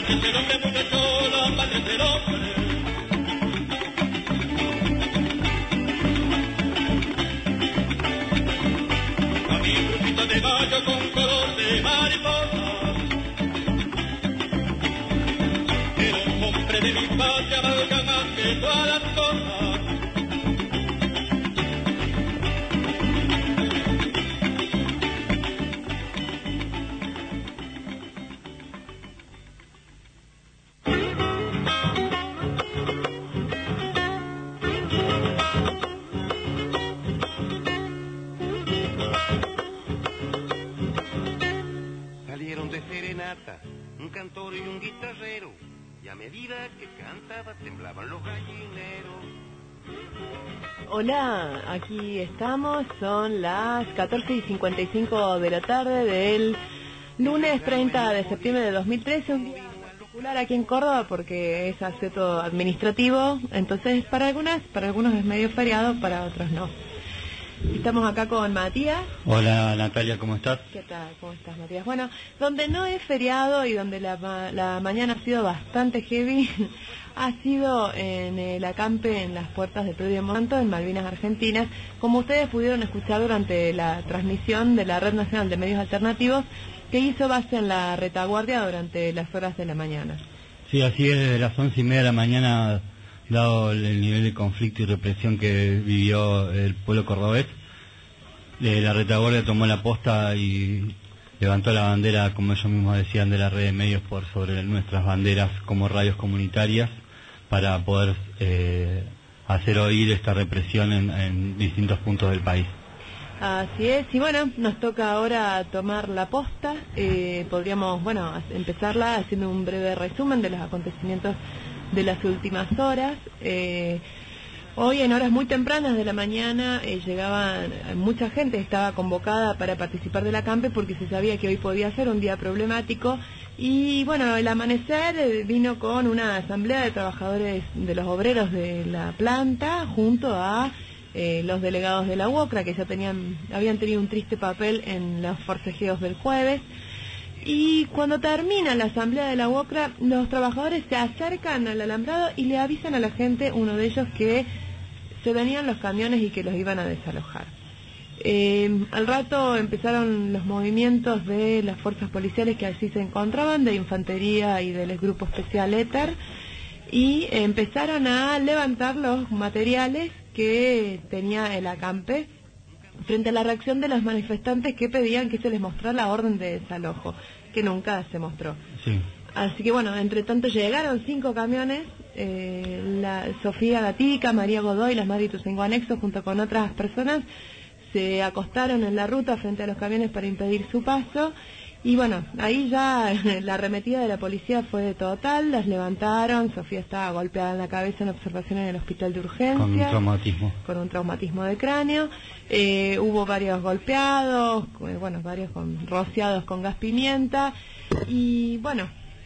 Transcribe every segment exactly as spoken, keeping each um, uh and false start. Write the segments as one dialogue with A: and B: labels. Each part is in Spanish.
A: patria es el hombre, muchacho, la patria es el hombre. A mi grupito de gallo con color de mariposa, que los hombres de mi patria valgan más que todas las cosas.
B: Un cantor y un guitarrero, y a medida que cantaba temblaban los gallineros.
C: Hola, aquí estamos, son las catorce y cincuenta y cinco de la tarde del lunes treinta de septiembre de dos mil trece, un día particular aquí en Córdoba porque es asueto administrativo, entonces para algunas, para algunos es medio feriado, para otros no. Estamos acá con Matías.
D: Hola Natalia, ¿cómo estás?
C: ¿Qué tal? ¿Cómo estás, Matías? Bueno, donde no es feriado y donde la, la mañana ha sido bastante heavy, ha sido en el acampe en las puertas de Pedro y Monsanto, en Malvinas Argentinas, como ustedes pudieron escuchar durante la transmisión de la Red Nacional de Medios Alternativos, que hizo base en la retaguardia durante las horas de la mañana.
D: Sí, así es, desde las once y media de la mañana, dado el nivel de conflicto y represión que vivió el pueblo cordobés, eh, la retaguardia tomó la posta y levantó la bandera, como ellos mismos decían, de la red de medios por sobre nuestras banderas como radios comunitarias, para poder eh, hacer oír esta represión en, en distintos puntos del país.
C: Así es, y bueno, nos toca ahora tomar la posta. Eh, podríamos, bueno, empezarla haciendo un breve resumen de los acontecimientos de las últimas horas. Eh, hoy en horas muy tempranas de la mañana eh, llegaba mucha gente, estaba convocada para participar del acampe porque se sabía que hoy podía ser un día problemático. Y bueno, el amanecer eh, vino con una asamblea de trabajadores, de los obreros de la planta, junto a eh, los delegados de la U O C R A, que ya tenían, habían tenido un triste papel en los forcejeos del jueves. Y cuando termina la asamblea de la U O C R A, los trabajadores se acercan al alambrado y le avisan a la gente, uno de ellos, que se venían los camiones y que los iban a desalojar. Eh, al rato empezaron los movimientos de las fuerzas policiales que allí se encontraban, de infantería y del grupo especial Éter, y empezaron a levantar los materiales que tenía el acampe frente a la reacción de los manifestantes que pedían que se les mostrara la orden de desalojo, que nunca se mostró.
D: Sí.
C: Así que bueno, entre tanto llegaron cinco camiones, eh, la Sofía Gatica, María Godoy, las Madre Ituzaingó Anexo, junto con otras personas, se acostaron en la ruta frente a los camiones para impedir su paso. Y bueno, ahí ya la arremetida de la policía fue total, las levantaron, Sofía estaba golpeada en la cabeza en observación en el hospital de urgencia.
D: Con un traumatismo.
C: Con un traumatismo de cráneo. Eh, hubo varios golpeados, bueno, varios con, rociados con gas pimienta. Y bueno,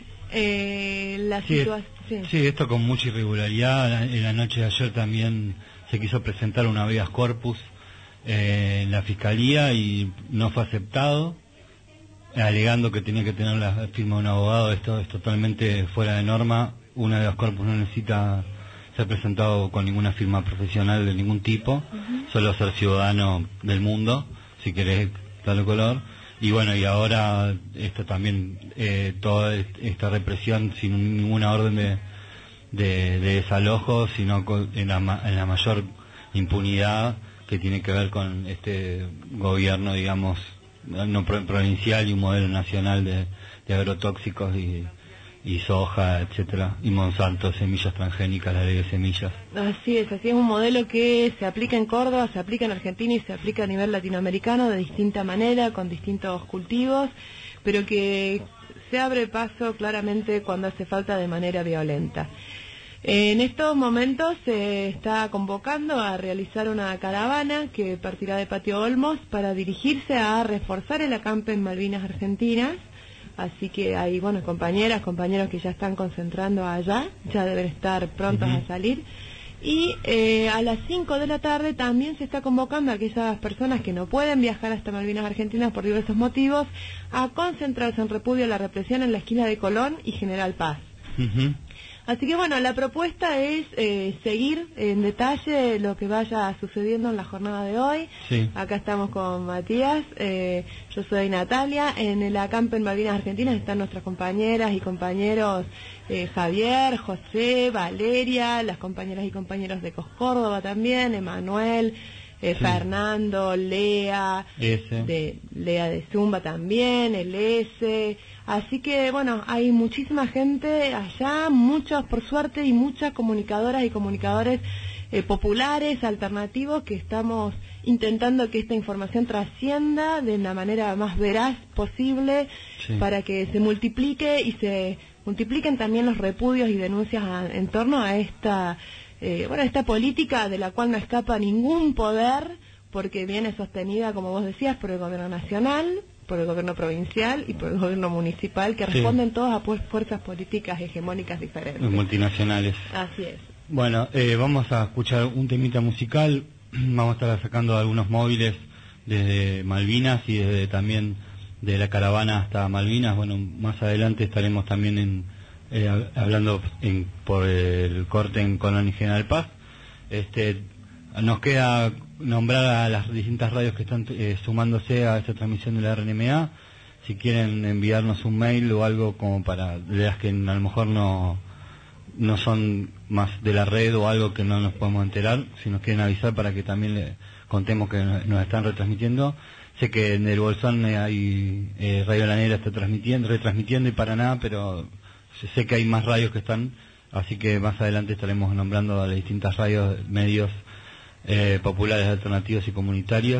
C: eh, la
D: sí,
C: situación... Sí.
D: sí, esto con mucha irregularidad. En la noche de ayer también se quiso presentar un habeas corpus eh, en la fiscalía y no fue aceptado, alegando que tenía que tener la firma de un abogado. Esto es totalmente fuera de norma. Un habeas corpus no necesita ser presentado con ninguna firma profesional de ningún tipo, uh-huh. Solo ser ciudadano del mundo, si querés darle color. Y bueno, y ahora esto también, eh, toda esta represión sin ninguna orden de, de, de desalojo, sino con, en, la, en la mayor impunidad que tiene que ver con este gobierno, digamos, no provincial y un modelo nacional de, de agrotóxicos y, y soja, etcétera, y Monsanto, semillas transgénicas, la ley de semillas.
C: Así es, así es un modelo que se aplica en Córdoba, se aplica en Argentina y se aplica a nivel latinoamericano de distinta manera, con distintos cultivos, pero que se abre paso claramente cuando hace falta de manera violenta. En estos momentos se está convocando a realizar una caravana que partirá de Patio Olmos para dirigirse a reforzar el acampe en Malvinas Argentinas. Así que hay, bueno, compañeras, compañeros que ya están concentrando allá, ya deben estar prontos uh-huh. a salir. Y eh, a las cinco de la tarde también se está convocando a aquellas personas que no pueden viajar hasta Malvinas Argentinas por diversos motivos a concentrarse en repudio a la represión en la esquina de Colón y General Paz.
D: Uh-huh.
C: Así que bueno, la propuesta es eh, seguir en detalle lo que vaya sucediendo en la jornada de hoy.
D: Sí.
C: Acá estamos con Matías, eh, yo soy Natalia. En el acampe en Malvinas Argentinas están nuestras compañeras y compañeros eh, Javier, José, Valeria, las compañeras y compañeros de Cos Córdoba también, Emanuel, eh,
D: sí.
C: Fernando, Lea,
D: S.
C: de Lea de Zumba también, el S. Así que, bueno, hay muchísima gente allá, muchos, por suerte, y muchas comunicadoras y comunicadores eh, populares, alternativos, que estamos intentando que esta información trascienda de la manera más veraz posible, sí. para que se multiplique y se multipliquen también los repudios y denuncias a, en torno a esta, eh, bueno, esta política de la cual no escapa ningún poder, porque viene sostenida, como vos decías, por el gobierno nacional, por el gobierno provincial y por el gobierno municipal, que responden sí. todas a pues, fuerzas políticas hegemónicas diferentes.
D: Multinacionales.
C: Así es.
D: Bueno, eh, vamos a escuchar un temita musical, vamos a estar sacando algunos móviles desde Malvinas y desde también de la caravana hasta Malvinas. Bueno, más adelante estaremos también en, eh, hablando en, por el corte en Colón y General Paz. Este, nos queda nombrar a las distintas radios que están eh, sumándose a esta transmisión de la R N M A. Si quieren enviarnos un mail o algo como para de las que a lo mejor no no son más de la red o algo que no nos podemos enterar, si nos quieren avisar para que también le contemos que nos están retransmitiendo. Sé que en el Bolsón hay eh, Radio La Negra está transmitiendo, retransmitiendo y Paraná, pero sé que hay más radios que están, así que más adelante estaremos nombrando a las distintas radios, medios Eh, populares, alternativos y comunitarios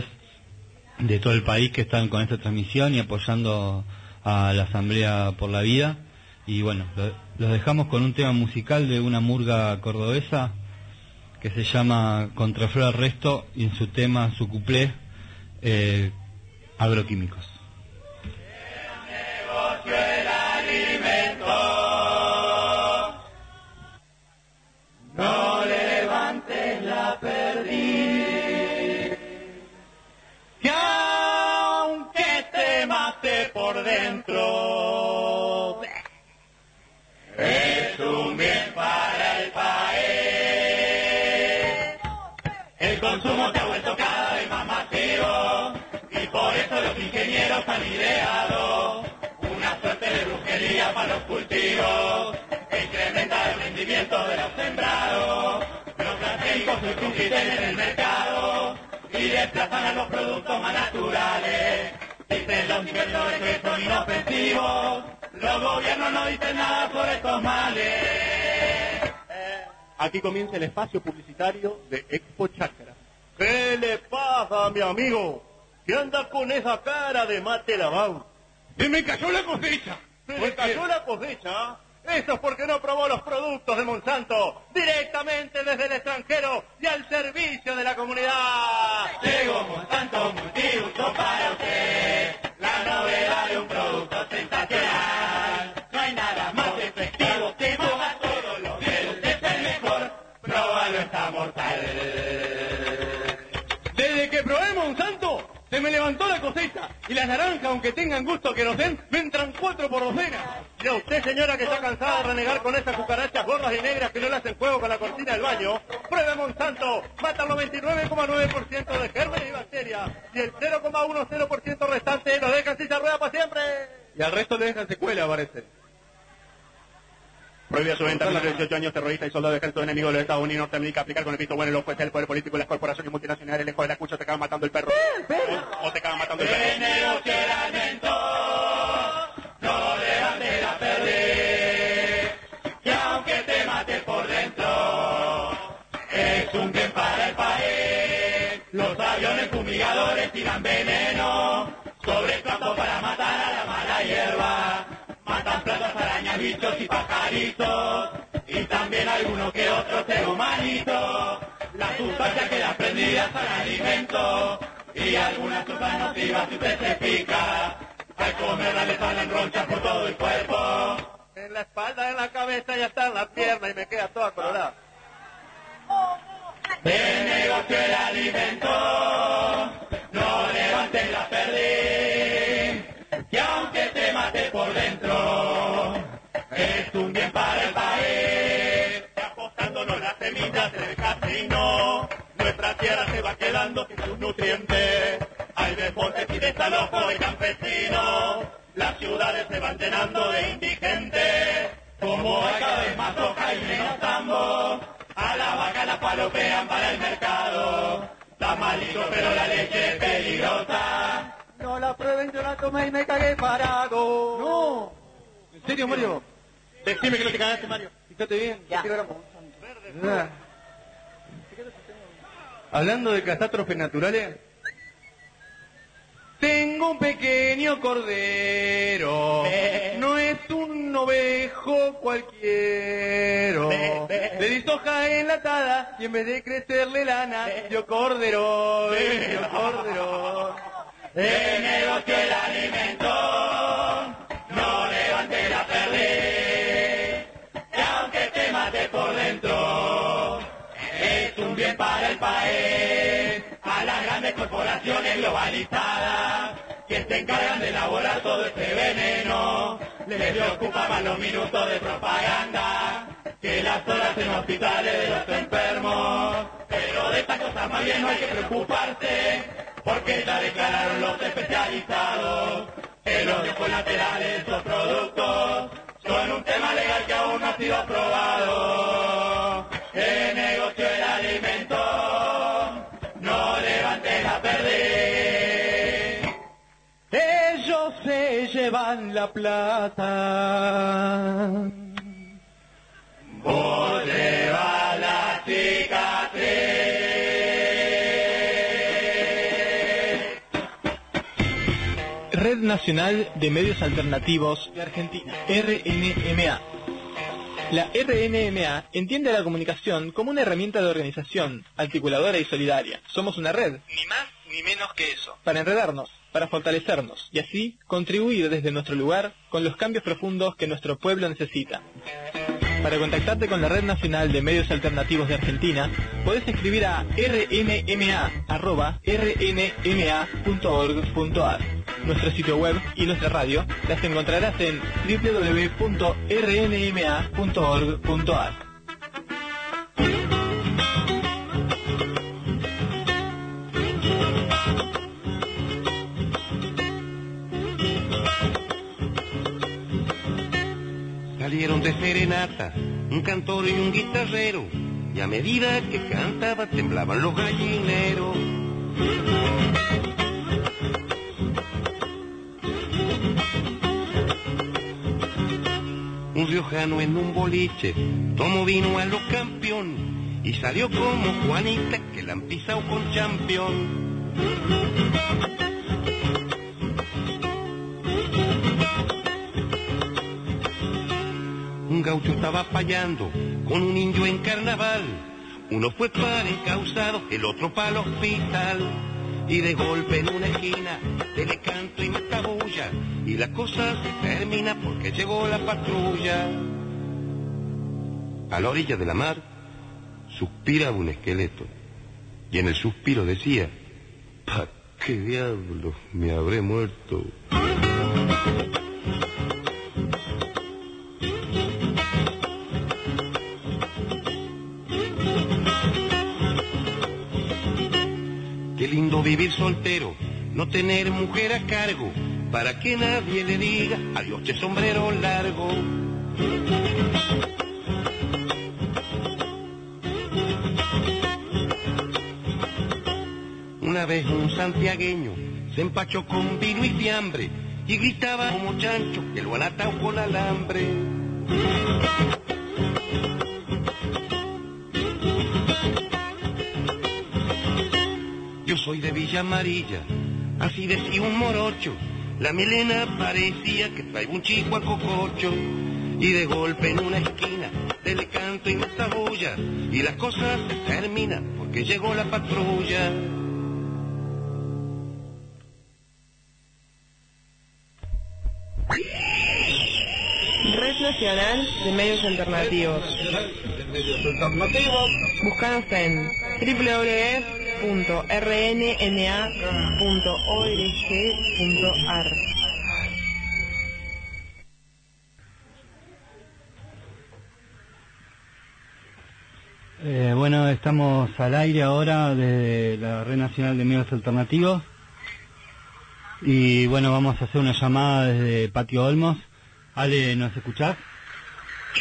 D: de todo el país que están con esta transmisión y apoyando a la Asamblea por la Vida. Y bueno, lo, los dejamos con un tema musical de una murga cordobesa que se llama Contraflor Arresto, y en su tema, su cuplé, eh, Agroquímicos.
A: No levantes la perdiz, que aunque te mate por dentro, es un bien para el país. El consumo se ha vuelto cada vez más masivo y por eso los ingenieros han ideado una suerte de brujería para los cultivos que incrementa el rendimiento de los sembrados. Los transgénicos se compiten en el mercado y desplazan a los productos más naturales. Dicen los inversores que son inofensivos, los gobiernos no dicen nada sobre estos males. Aquí comienza el espacio publicitario de Expo Chakra. ¿Qué le pasa, mi amigo? ¿Qué anda con esa cara de mate lavado? ¡Se me cayó la cosecha! ¿Se me cayó la cosecha? Eso es porque no probó los productos de Monsanto directamente desde el extranjero y al servicio de la comunidad. Llegó Monsanto Multiuso para usted, la novedad de un producto sensacional. No hay nada más efectivo que moja todos los días. Es el mejor, próbalo, está mortal. Desde que probé Monsanto, se me levantó la cosecha y las naranjas, aunque tengan gusto que nos den, me entran cuatro por docena. Y a usted, señora, que está cansada de renegar con esas cucarachas gordas y negras que no le hacen juego con la cortina del baño, pruebe Monsanto. Mata el noventa y nueve coma nueve por ciento de gérmenes y bacterias y el cero coma diez por ciento restante lo deja así, se rueda para siempre. Y al resto le dejan secuela, parece. Prohibida su venta a menores de dieciocho años, terrorista y soldado de ejército enemigo de los Estados Unidos, Norteamérica, aplicar con el visto bueno, los jueces, el poder político y las corporaciones multinacionales, lejos de la cucha, te acaban matando el perro. O, o te acaban matando el perro. Veneno que lamento, no levante la perder, que aunque te mate por dentro, es un bien para el país. Los aviones fumigadores tiran veneno sobre el campo para matar a la mala hierba. Matan plantas, arañas, bichos y pajaritos, y también alguno que otro ser humanito. Las sustancias quedan prendidas al alimento, y algunas sustancias nocivas si usted se pica. Al comerla le salen ronchas por todo el cuerpo. En la espalda, en la cabeza y hasta en la pierna, y me queda toda colorada. El negocio del alimento, no levantes la perdiz, que aunque te mate por dentro, es un bien para el país. Apostándonos las semillas del casino, nuestra tierra se va quedando sin sus nutrientes. Hay deportes y desalojos de campesinos, las ciudades se van llenando de indigentes. Como hay cada vez más hoja y menos tambo, a la vaca la palopean para el mercado. Está malito pero la leche es peligrosa.
E: No la prueben, yo la tomé y me cagué parado.
F: No. ¿En serio, Mario?
A: Decime que no te cagaste, Mario.
F: Fíjate bien.
E: Ya.
F: Ah. Hablando de catástrofes naturales, tengo un pequeño cordero,
A: Be.
F: no es un ovejo cualquiera,
A: Be, be.
F: le di soja enlatada y en vez de crecerle lana,
A: Be.
F: dio cordero,
A: Be.
F: dio cordero.
A: El negocio del alimento, no levantes la perdiz, que aunque te mate por dentro, es un bien para el país. A las grandes corporaciones globalizadas, que se encargan de elaborar todo este veneno, les preocupa más los minutos de propaganda que las horas en hospitales de los enfermos. Pero de estas cosas más bien no hay que preocuparse, porque ya declararon los especializados que los daños colaterales de estos productos son un tema legal que aún no ha sido aprobado. El negocio del alimento, no levantes la perdiz.
F: Ellos se llevan la plata.
A: Vos llevas la cicatriz.
G: Red Nacional de Medios Alternativos de Argentina, R N M A. La R N M A entiende a la comunicación como una herramienta de organización, articuladora y solidaria. Somos una red, ni más ni menos que eso, para enredarnos, para fortalecernos y así contribuir desde nuestro lugar con los cambios profundos que nuestro pueblo necesita. Para contactarte con la Red Nacional de Medios Alternativos de Argentina, podés escribir a r n m a arroba r n m a punto org punto a r. Nuestro sitio web y nuestra radio las encontrarás en w w w punto r n m a punto org punto a r.
B: Salieron de serenata un cantor y un guitarrero, y a medida que cantaba temblaban los gallineros. Un riojano en un boliche tomó vino a lo campeón y salió como Juanita que la han pisado con champión. Un gaucho estaba payando con un indio en carnaval. Uno fue para encausado, el otro para el hospital. Y de golpe en una esquina se le canto y mata bulla, y la cosa se termina porque llegó la patrulla. A la orilla de la mar suspiraba un esqueleto, y en el suspiro decía: ¿pa' qué diablos me habré muerto? Qué lindo vivir soltero, no tener mujer a cargo, para que nadie le diga adiós che sombrero largo. Una vez un santiagueño se empachó con vino y fiambre y gritaba como chancho que lo han atado con alambre. Yo soy de Villa Amarilla, así decía un morocho. La melena parecía que traía un chico a cococho. Y de golpe en una esquina se le canto y mata bulla, y las cosas se terminan porque llegó la patrulla.
C: Red Nacional de Medios Alternativos. Búscanos en doble u doble u doble u punto r n n a punto org punto a r.
D: Eh, bueno, estamos al aire ahora desde la Red Nacional de Medios Alternativos y bueno, vamos a hacer una llamada desde Patio Olmos. Ale, ¿nos escuchás?
H: Sí,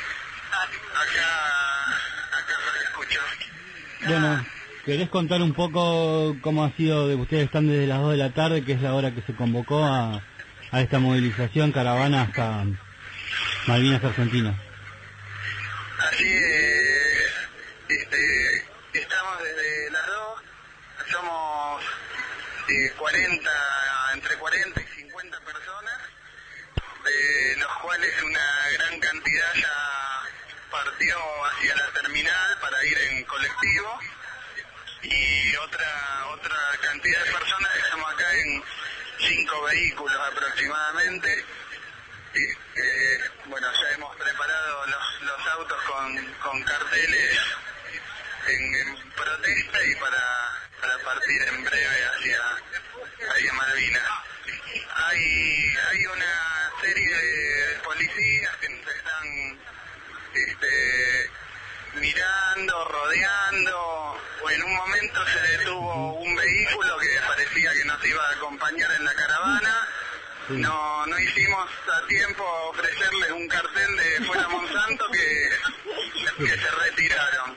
H: acá, acá se escucha.
D: Bueno, ¿querés contar un poco cómo ha sido, de ustedes están desde las dos de la tarde, que es la hora que se convocó a, a esta movilización caravana hasta Malvinas Argentina?
H: Así es, este, estamos desde las dos, somos eh, cuarenta, entre cuarenta y cincuenta personas, de los cuales una gran cantidad ya partió hacia la terminal para ir en colectivo y otra otra cantidad de personas estamos acá en cinco vehículos aproximadamente. Y, eh, bueno, ya hemos preparado los, los autos con, con carteles en, en protesta y para, para partir en breve hacia, hacia Malvinas. Hay, hay una serie de policías que nos están este, mirando, rodeando, o en un momento se detuvo un vehículo que parecía que nos iba a acompañar en la caravana. No no hicimos a tiempo ofrecerles un cartel de fuera Monsanto que, que se retiraron.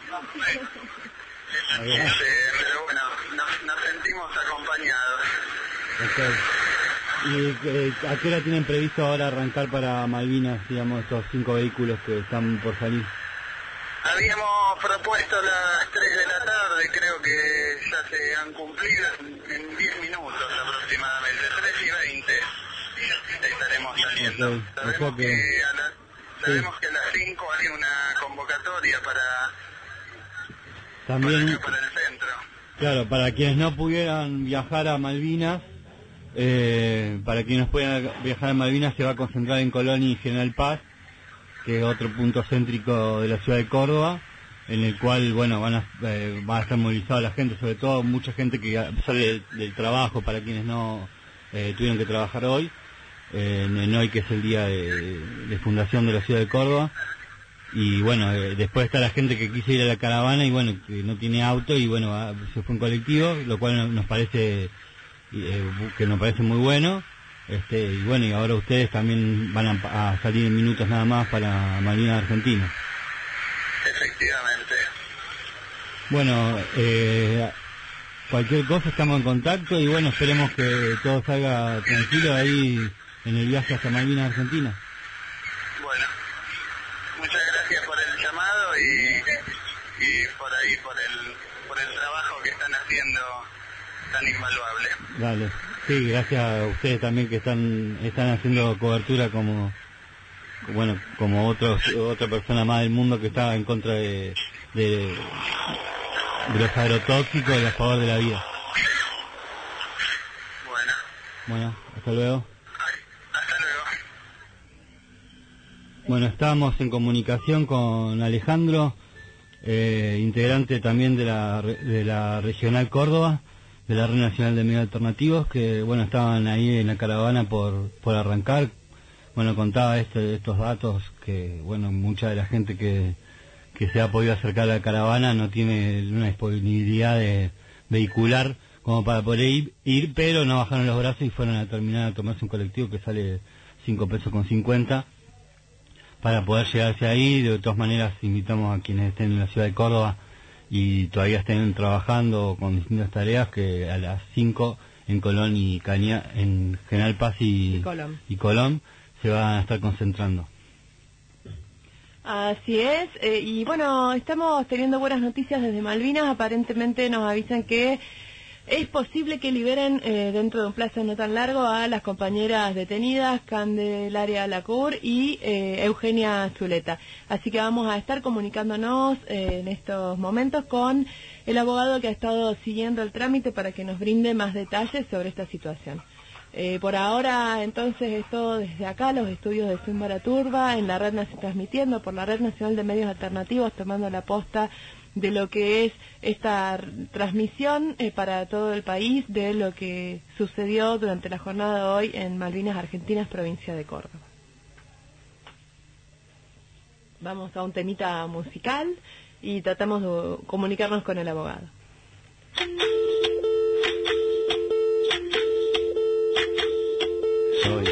H: Este, pero bueno, nos, nos sentimos acompañados.
D: Okay. ¿Y eh, a qué hora tienen previsto ahora arrancar para Malvinas, digamos, estos cinco vehículos que están por salir?
H: Habíamos propuesto las tres de la tarde, creo que ya se han cumplido en diez minutos aproximadamente, tres y veinte estaremos saliendo.
D: Okay.
H: Sabemos,
D: O sea que...
H: que, a la, sabemos
D: sí.
H: que a las cinco hay una convocatoria para,
D: También,
H: para, acá, para el centro.
D: claro, para quienes no pudieran viajar a Malvinas, eh, para quienes puedan viajar a Malvinas se va a concentrar en Colón y General Paz, que es otro punto céntrico de la ciudad de Córdoba, en el cual, bueno, van a, eh, va a estar movilizada la gente, sobre todo mucha gente que sale del, del trabajo, para quienes no eh, tuvieron que trabajar hoy, eh, en hoy que es el día de, de fundación de la ciudad de Córdoba. Y bueno, eh, después está la gente que quiso ir a la caravana y bueno, que no tiene auto y bueno, va, se fue en colectivo, lo cual nos parece, eh, que nos parece muy bueno. Este, y bueno, y ahora ustedes también van a, a salir en minutos nada más para Malvinas Argentina.
H: Efectivamente.
D: Bueno, eh, cualquier cosa estamos en contacto y bueno, esperemos que todo salga tranquilo ahí en el viaje hasta Malvinas Argentina.
H: Bueno, muchas gracias por el llamado y, y por ahí, por el, por el trabajo que están haciendo tan invaluable.
D: Dale. Sí, gracias a ustedes también que están están haciendo cobertura como bueno como otros otra persona más del mundo que está en contra de, de, de los agrotóxicos y a favor de la vida.
H: Bueno.
D: Bueno, hasta luego.
H: Hasta luego.
D: Bueno, estamos en comunicación con Alejandro, eh, integrante también de la de la Regional Córdoba, de la Red Nacional de Medios Alternativos, que bueno, estaban ahí en la caravana por, por arrancar. Bueno, contaba este, estos datos que bueno, mucha de la gente que, que se ha podido acercar a la caravana no tiene una disponibilidad de vehicular como para poder ir, ir, pero no bajaron los brazos y fueron a terminar a tomarse un colectivo que sale cinco pesos con cincuenta para poder llegarse ahí. De todas maneras, invitamos a quienes estén en la ciudad de Córdoba y todavía estén trabajando con distintas tareas, que a las cinco en Colón y Caña, en General Paz y,
C: y, Colón.
D: y Colón se van a estar concentrando.
C: Así es, eh, y bueno, estamos teniendo buenas noticias desde Malvinas. Aparentemente nos avisan que es posible que liberen eh, dentro de un plazo no tan largo a las compañeras detenidas Candelaria Lacour y eh, Eugenia Zuleta. Así que vamos a estar comunicándonos eh, en estos momentos con el abogado que ha estado siguiendo el trámite para que nos brinde más detalles sobre esta situación. Eh, por ahora, entonces, es todo desde acá, los estudios de Zumbara Turba, en la red, transmitiendo por la Red Nacional de Medios Alternativos, tomando la posta de lo que es esta transmisión eh, para todo el país de lo que sucedió durante la jornada de hoy en Malvinas Argentinas, provincia de Córdoba. Vamos a un temita musical y tratamos de comunicarnos con el abogado.
I: Soy,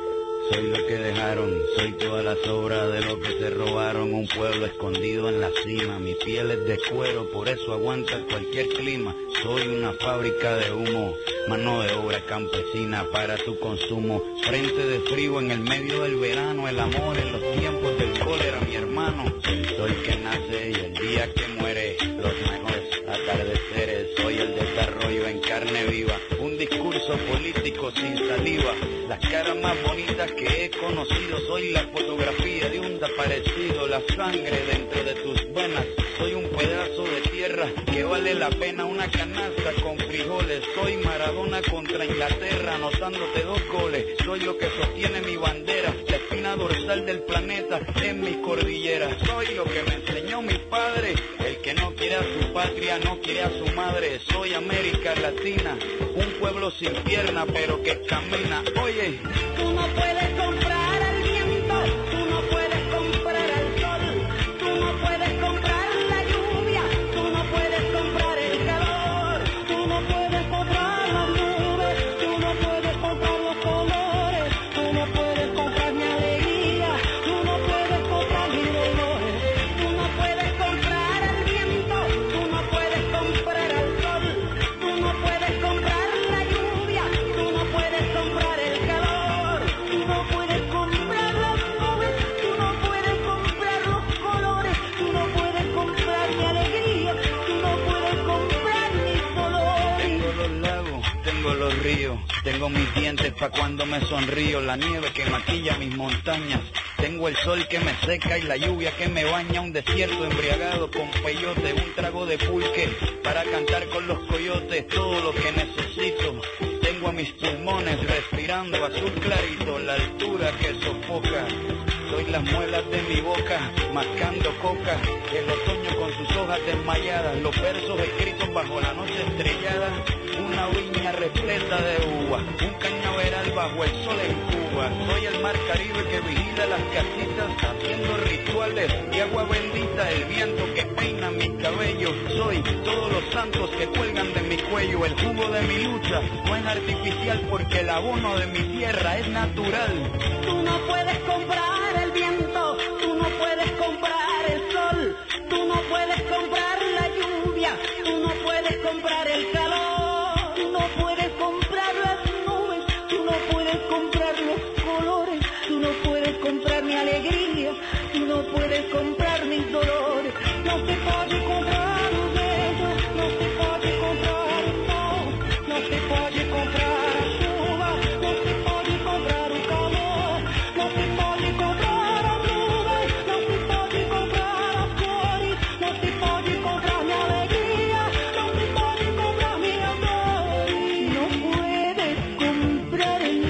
I: soy lo que dejaron, soy toda la sobra de lo que se robaron, un pueblo escondido en la cima, mi piel es de cuero, por eso aguanta cualquier clima, soy una fábrica de humo, mano de obra campesina para tu consumo, frente de frío en el medio del verano, el amor en los tiempos del cólera, mi hermano, el sol que nace y el día que muere, los mejores atardeceres, soy el desarrollo en carne viva, un discurso político sin saliva, las caras más bonitas que he conocido, soy la fotografía de un desaparecido, la sangre dentro de tus venas, soy un pedazo de tierra que vale la pena una canasta con frijoles, soy Maradona contra Inglaterra, anotándote dos goles, soy lo que sostiene mi bandera, la espina dorsal del planeta en mis cordilleras, soy lo que me enseñó mi padre, el que no quiere a su patria, no quiere a su madre, soy América Latina, un pueblo sin pierna pero que camina, oye,
J: tú no puedes comprar al viento, tú no puedes comprar al sol, tú no puedes comprar la lluvia, tú no puedes comprar el calor, tú no puedes comprar las nubes, tú no puedes comprar los colores, tú no puedes comprar mi alegría, tú no puedes comprar mis dolores, tú no puedes comprar al viento, tú no puedes comprar al sol, tú no puedes comprar la lluvia, tú no puedes comprar el calor, tú no puedes comprar las nubes, tú no puedes comprar los colores, tú no puedes comprar mi alegría, tú no puedes comprar mis dolores.
I: tengo los lagos, tengo los ríos, tengo mis dientes pa' cuando me sonrío, la nieve que maquilla mis montañas, tengo el sol que me seca y la lluvia que me baña, un desierto embriagado con peyote, un trago de pulque para cantar con los coyotes, todo lo que necesito, tengo a mis pulmones respirando azul clarito, la altura que sofoca, soy las muelas de mi boca, mascando coca, el otoño con sus hojas desmayadas, los versos escritos bajo la noche estrellada, una viña repleta de uvas, un cañaveral bajo el sol en Cuba, soy el mar Caribe que vigila las casitas, haciendo rituales y agua bendita, el viento que peina mis cabellos, soy todos los santos que cuelgan de mi cuello, el jugo de mi lucha no es artificial porque el abono de mi tierra es natural.
J: Tú no puedes comprar el viento, tú no puedes comprar el sol, tú no puedes comprar la lluvia, tú no puedes comprar el calor, tú no puedes comprar las nubes, tú no puedes comprar los colores, tú no puedes comprar mi alegría, tú no puedes comprar mis dolores, no se puede comprar un beso, no se puede comprar un sol, no se puede comprar a chuva, no se puede comprar un calor, no se puede comprar as nuvens, não se pode comprar as cores, não se pode comprar minha alegria, não se pode comprar minha dor, não puedes comprar el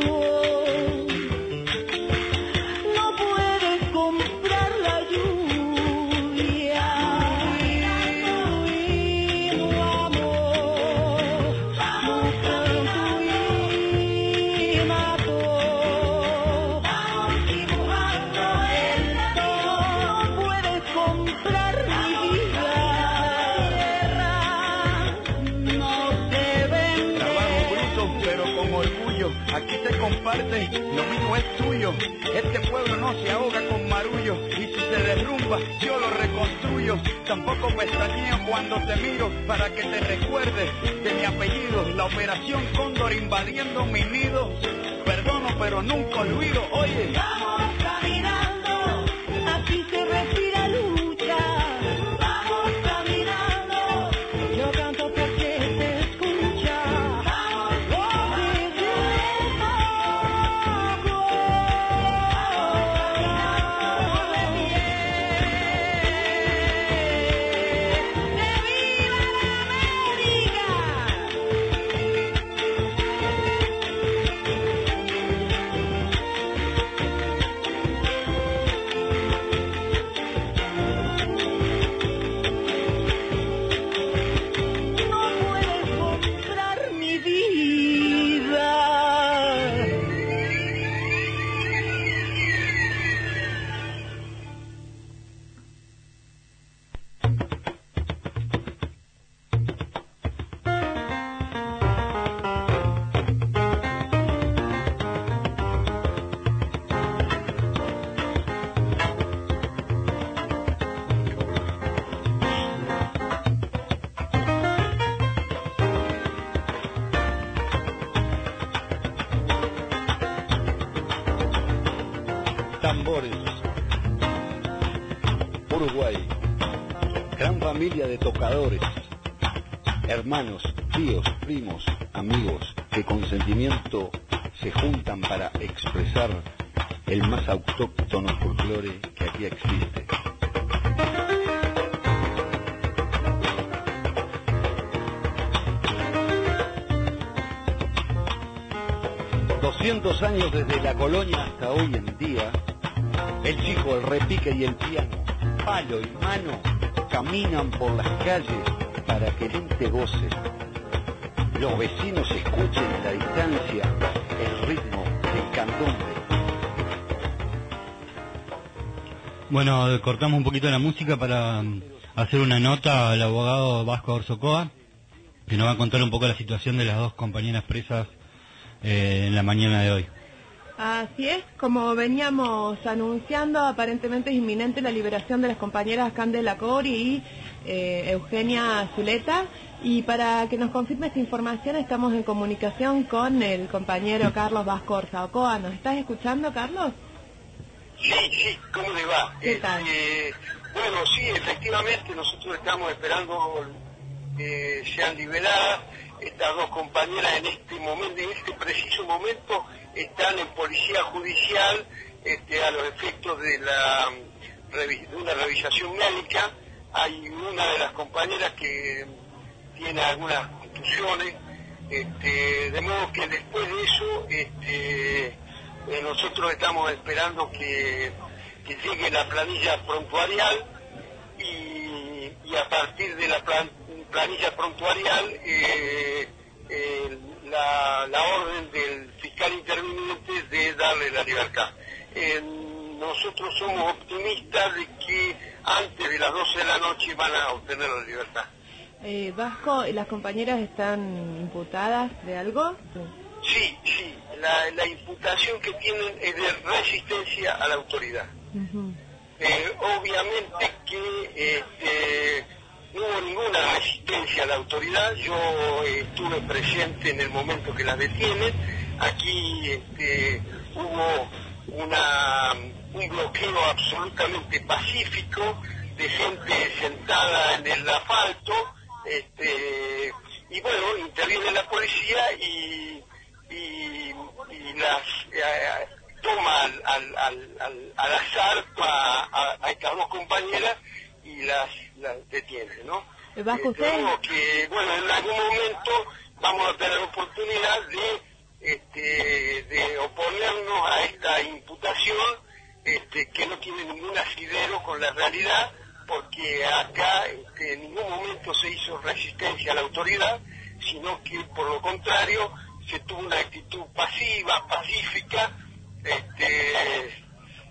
J: sol, no puedes comprar la lluvia, y no amor, no canto y mato, vamos dibujando el sol, no puedes comprar mi vida, no se vende.
I: Trabajo bruto pero con orgullo, aquí se comparte, lo mío es tuyo, este pueblo no se ahoga con marullo, y si se derrumba yo lo reconstruyo, tampoco pestaneo cuando te miro para que te recuerdes de mi apellido, la operación Cóndor invadiendo mi nido, perdono pero nunca olvido, oye,
J: Vamos caminando, así se respira lucha. Vamos caminando, yo canto porque se escucha. Vamos desde abajo, de pie, de viva la América.
I: tambores. Uruguay, gran familia de tocadores, hermanos, tíos, primos, amigos, que con sentimiento se juntan para expresar el más autóctono folclore que aquí existe. doscientos años desde la colonia hasta hoy en día, el chico, el repique y el piano, palo y mano, caminan por las calles para que el ente goce. Los vecinos escuchen a la distancia el ritmo del candombe.
D: Bueno, cortamos un poquito la música para hacer una nota al abogado Vasco Orsocoa, que nos va a contar un poco la situación de las dos compañeras presas eh, en la mañana de hoy.
C: Así es, como veníamos anunciando, aparentemente es inminente la liberación de las compañeras Candela Cori y eh, Eugenia Zuleta. Y para que nos confirme esta información estamos en comunicación con el compañero Carlos Vasco Orsocoa. ¿Nos estás escuchando, Carlos?
K: Sí, sí, ¿cómo le va?
C: ¿Qué tal?
K: Eh, bueno, sí, efectivamente nosotros estamos esperando que sean liberadas. Estas dos compañeras en este momento, en este preciso momento, están en policía judicial este, a los efectos de, la, de una revisación médica. Hay una de las compañeras que tiene algunas contusiones, este, de modo que después de eso este, eh, nosotros estamos esperando que, que llegue la planilla prontuarial y, y a partir de la plan, planilla prontuarial eh, eh, la, la orden del fiscal interviniente de darle la libertad. Eh, nosotros somos optimistas de que antes de las doce de la noche van a obtener la libertad.
C: Eh, Vasco, ¿las compañeras están imputadas de algo?
K: Sí, sí, la, la imputación que tienen es de resistencia a la autoridad. Uh-huh. eh, obviamente que este, no hubo ninguna resistencia a la autoridad. Yo eh, estuve presente en el momento que las detienen. Aquí este, hubo una, un bloqueo absolutamente pacífico de gente sentada en el asfalto, este, y bueno, interviene la policía y, y, y las eh, toma al, al, al, al azar a, a, a estas dos compañeras y las, las detiene, ¿no?
C: ¿Vasco usted?
K: Eh, que, bueno, en algún momento vamos a tener oportunidad de, este, de oponernos a esta imputación, este, que no tiene ningún asidero con la realidad, porque acá este, en ningún momento se hizo resistencia a la autoridad, sino que por lo contrario se tuvo una actitud pasiva, pacífica, este,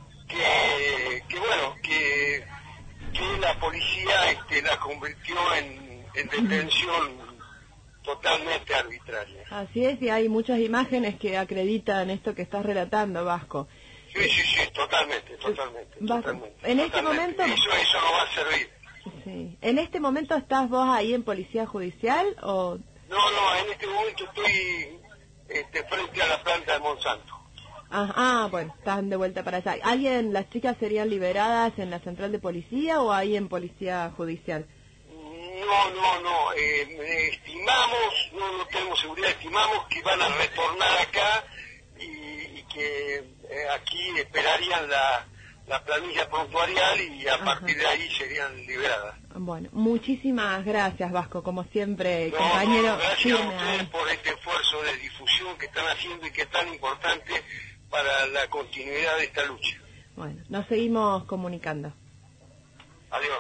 K: que, que bueno, que, que la policía este, la convirtió en, en detención totalmente arbitraria.
C: Así es, y hay muchas imágenes que acreditan esto que estás relatando, Vasco.
K: Sí, sí, sí, totalmente, totalmente,
C: Vasco,
K: totalmente.
C: en
K: totalmente.
C: este momento...
K: Eso, eso no va a servir.
C: Sí. ¿En este momento estás vos ahí en policía judicial o...?
K: No, no, en este momento estoy este, frente a la planta de Monsanto.
C: Ah, ah, bueno, están de vuelta para allá. ¿Alguien, las chicas serían liberadas en la central de policía o ahí en policía judicial?
K: No, no, no, eh, estimamos, no, no tenemos seguridad, estimamos que van a retornar acá y, y que eh, aquí esperarían la, la planilla prontuarial y a Ajá. partir de ahí serían liberadas.
C: Bueno, muchísimas gracias, Vasco, como siempre,
K: no,
C: compañero.
K: No, gracias
C: firme,
K: a ustedes
C: ¿eh?
K: por este esfuerzo de difusión que están haciendo y que es tan importante para la continuidad de esta lucha.
C: Bueno, nos seguimos comunicando.
K: Adiós.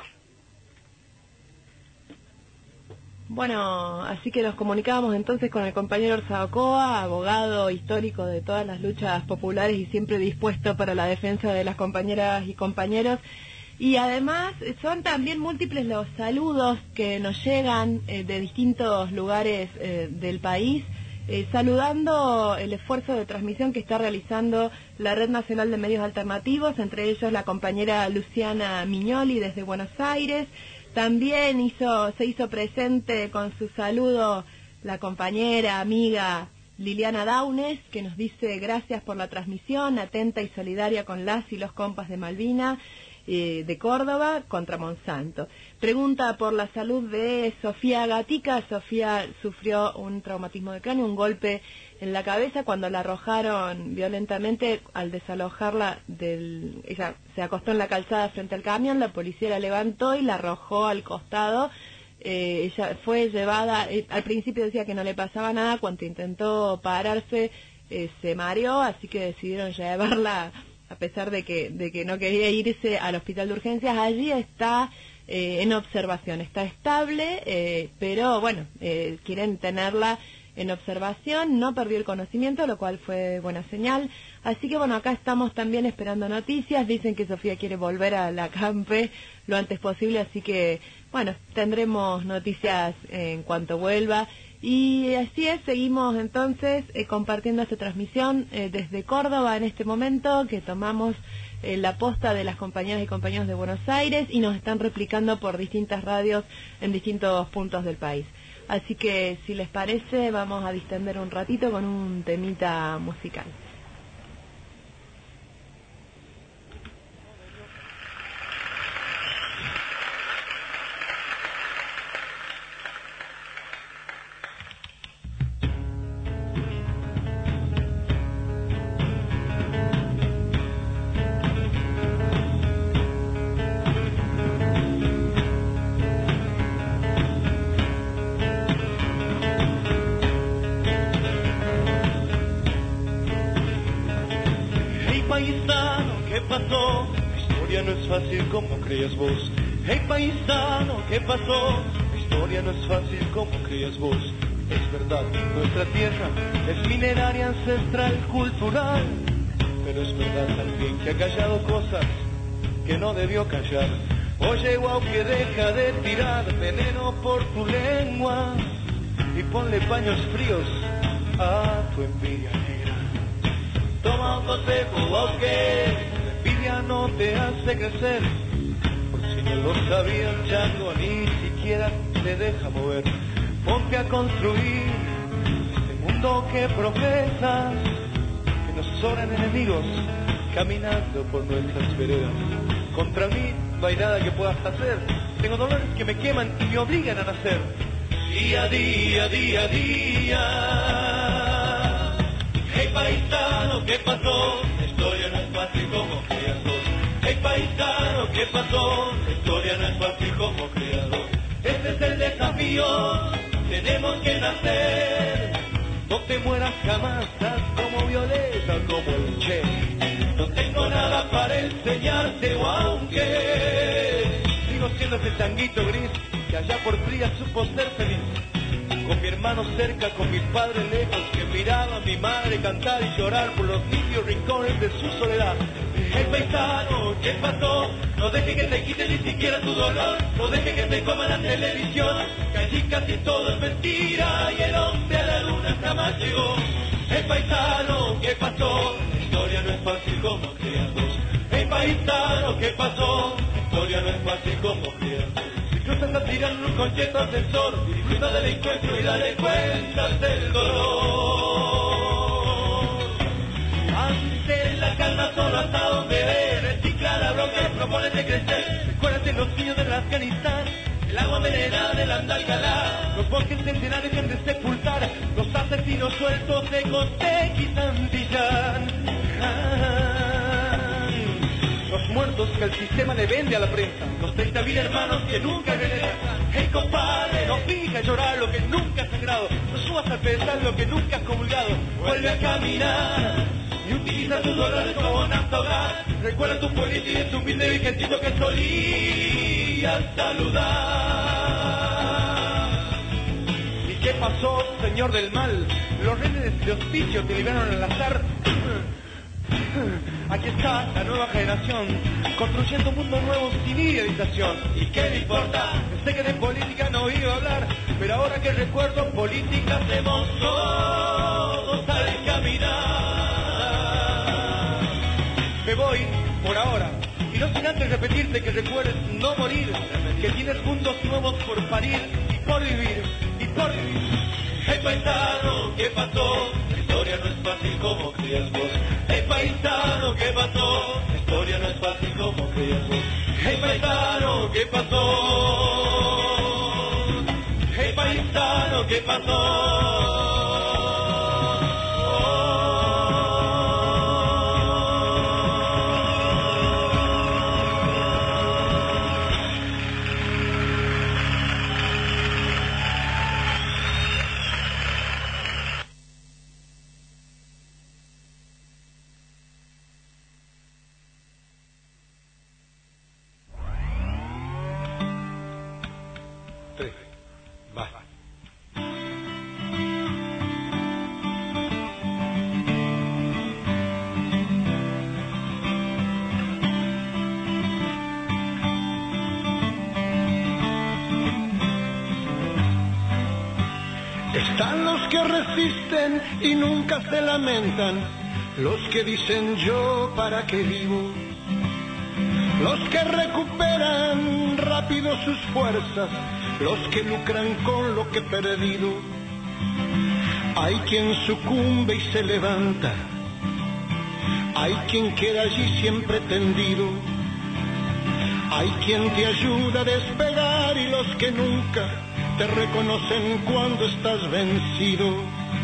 C: Bueno, así que nos comunicábamos entonces con el compañero Orsocoa, abogado histórico de todas las luchas populares y siempre dispuesto para la defensa de las compañeras y compañeros. Y además son también múltiples los saludos que nos llegan eh, de distintos lugares eh, del país, eh, saludando el esfuerzo de transmisión que está realizando la Red Nacional de Medios Alternativos, entre ellos la compañera Luciana Mignoli desde Buenos Aires. También hizo, se hizo presente con su saludo la compañera, amiga Liliana Daunes, que nos dice gracias por la transmisión, atenta y solidaria con las y los compas de Malvina, eh, de Córdoba, contra Monsanto. Pregunta por la salud de Sofía Gatica. Sofía sufrió un traumatismo de cráneo, un golpe en la cabeza cuando la arrojaron violentamente al desalojarla del... Ella se acostó en la calzada frente al camión, la policía la levantó y la arrojó al costado. Eh, ella fue llevada, eh, al principio decía que no le pasaba nada, cuando intentó pararse eh, se mareó, así que decidieron llevarla, a pesar de que, de que no quería irse al hospital de urgencias. Allí está eh, en observación, está estable, eh, pero bueno, eh, quieren tenerla en observación, no perdió el conocimiento, lo cual fue buena señal. Así que bueno, acá estamos también esperando noticias. Dicen que Sofía quiere volver a la campe lo antes posible, así que bueno, tendremos noticias en cuanto vuelva. Y así es, seguimos entonces eh, compartiendo esta transmisión eh, desde Córdoba en este momento, que tomamos eh, la posta de las compañeras y compañeros de Buenos Aires y nos están replicando por distintas radios en distintos puntos del país. Así que, si les parece, vamos a distender un ratito con un temita musical.
A: Fácil como creías vos. Hey paisano, ¿qué pasó? La historia no es fácil como creías vos. Es verdad, nuestra tierra es mineraria, ancestral, cultural, pero es verdad también que ha callado cosas que no debió callar. Oye, guau, que deja de tirar veneno por tu lengua y ponle paños fríos a tu envidia negra. Toma un consejo, guau, que envidia no te hace crecer, por si no lo sabían, Chango ni siquiera te deja mover. Ponte a construir este mundo que profesas, que nos sobran enemigos caminando por nuestras veredas. Contra mí no hay nada que puedas hacer, tengo dolores que me queman y me obligan a nacer. Día a día, día a día. Hey paisano, ¿qué pasó? La historia no es fácil como creas vos. Hey paisano, ¿qué pasó? La historia no es fácil como creas vos. Este es el desafío, tenemos que nacer. No te mueras jamás, haz como Violeta, como el Che. No tengo nada para enseñarte, o aunque sigo siendo ese changuito gris que allá por fría supo ser feliz. Con mi hermano cerca, con mi padre lejos, que miraba a mi madre cantar y llorar por los nítidos rincones de su soledad. El paisano, ¿qué pasó? No deje que te quite ni siquiera tu dolor, no deje que te coman la televisión, que allí casi todo es mentira y el hombre a la luna jamás llegó. El paisano, ¿qué pasó? La historia no es fácil como creas vos. El paisano, ¿qué pasó? La historia no es fácil como creas vos. Cruzas a tirar en un concheto ascensor, disfruta del encuentro y dale cuentas del dolor. Ante la calma solo hasta donde ve, recicla la bronca, propónete crecer. Recuérdate los niños del Afganistán, el agua envenenada del Andalgalá, los bosques centenarios que han de sepultar, los asesinos sueltos de Costec y Santillán. Los muertos que el sistema le vende a la prensa, los treinta mil hermanos que nunca regresan. Hey compadre, no finja llorar lo que nunca has sangrado, no subas a pensar lo que nunca has comulgado. Vuelve a caminar y utiliza tus dolores como nafta hogar. Recuerda tu política y tu humilde virgencito que solías saludar. ¿Y qué pasó, señor del mal? Los reyes de hospicio te libraron al azar. Aquí está la nueva generación, construyendo un mundo nuevo sin idealización. ¿Y qué me importa? Sé que de política no iba a hablar, pero ahora que recuerdo política hacemos todos al caminar. Me voy por ahora, y no sin antes repetirte que recuerdes no morir, que tienes mundos nuevos por parir y por vivir, y por vivir. Hey paisano, ¿qué pasó? pasó? Hey paisano, ¿qué pasó?
L: Están los que resisten y nunca se lamentan, los que dicen yo para qué vivo, los que recuperan rápido sus fuerzas, los que lucran con lo que he perdido. Hay quien sucumbe y se levanta, hay quien queda allí siempre tendido, hay quien te ayuda a despegar y los que nunca te reconocen cuando estás vencido.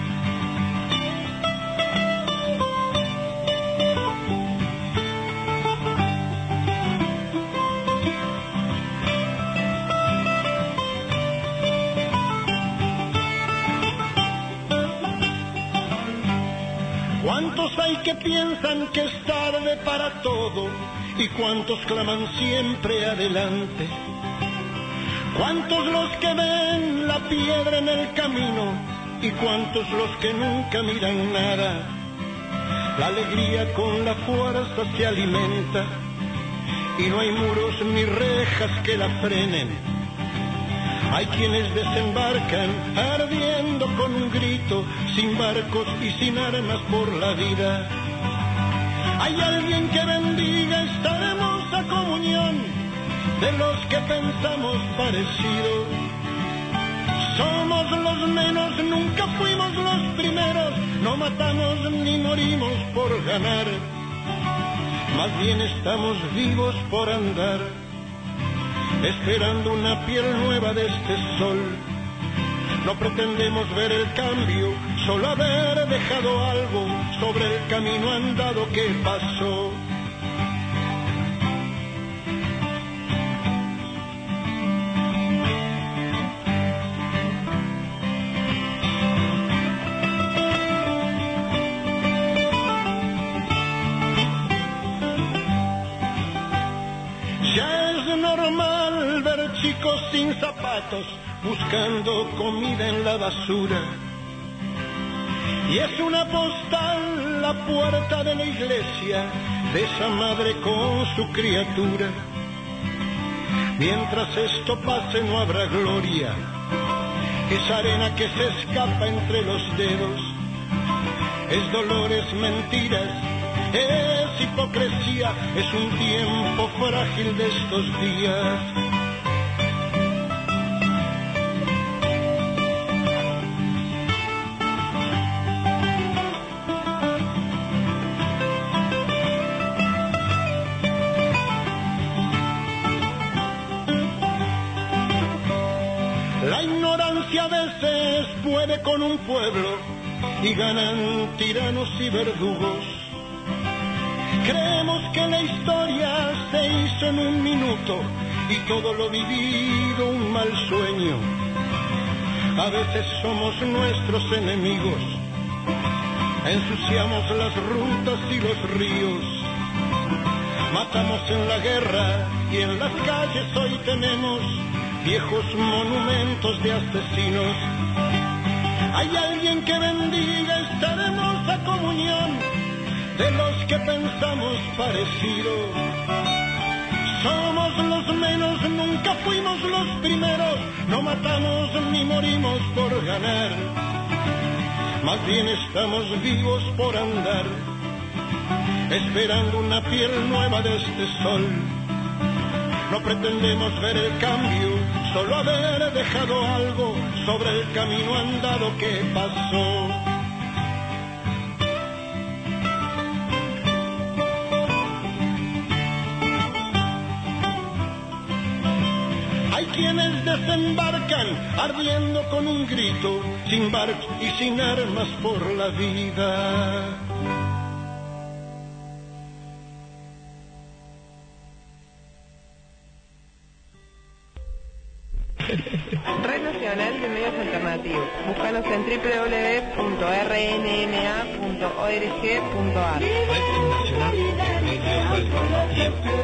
L: ¿Cuántos hay que piensan que es tarde para todo? ¿Y cuántos claman siempre adelante? ¿Cuántos los que ven la piedra en el camino? ¿Y cuántos los que nunca miran nada? La alegría con la fuerza se alimenta y no hay muros ni rejas que la frenen. Hay quienes desembarcan ardiendo con un grito, sin barcos y sin armas por la vida. Hay alguien que bendiga esta hermosa comunión de los que pensamos parecido. Somos los menos, nunca fuimos los primeros, no matamos ni morimos por ganar, más bien estamos vivos por andar, esperando una piel nueva de este sol. No pretendemos ver el cambio, solo haber dejado algo sobre el camino andado que pasó. Chicos sin zapatos, buscando comida en la basura. Y es una postal la puerta de la iglesia de esa madre con su criatura. Mientras esto pase no habrá gloria, es arena que se escapa entre los dedos, es dolor, es mentiras, es hipocresía, es un tiempo frágil de estos días. A veces puede con un pueblo y ganan tiranos y verdugos. Creemos que la historia se hizo en un minuto y todo lo vivido un mal sueño. A veces somos nuestros enemigos, ensuciamos las rutas y los ríos, matamos en la guerra y en las calles hoy tenemos viejos monumentos de asesinos. Hay alguien que bendiga esta hermosa comunión de los que pensamos parecido. Somos los menos, nunca fuimos los primeros, no matamos ni morimos por ganar, más bien estamos vivos por andar, esperando una piel nueva de este sol. No pretendemos ver el cambio, solo haber dejado algo sobre el camino andado que pasó. desembarcan, ardiendo con un grito, sin barcos y sin armas por la vida.
C: Red Nacional de Medios Alternativos. Búscanos en doble u doble u doble u punto r n m a punto org punto a r.
D: Red Nacional de Medios Alternativos.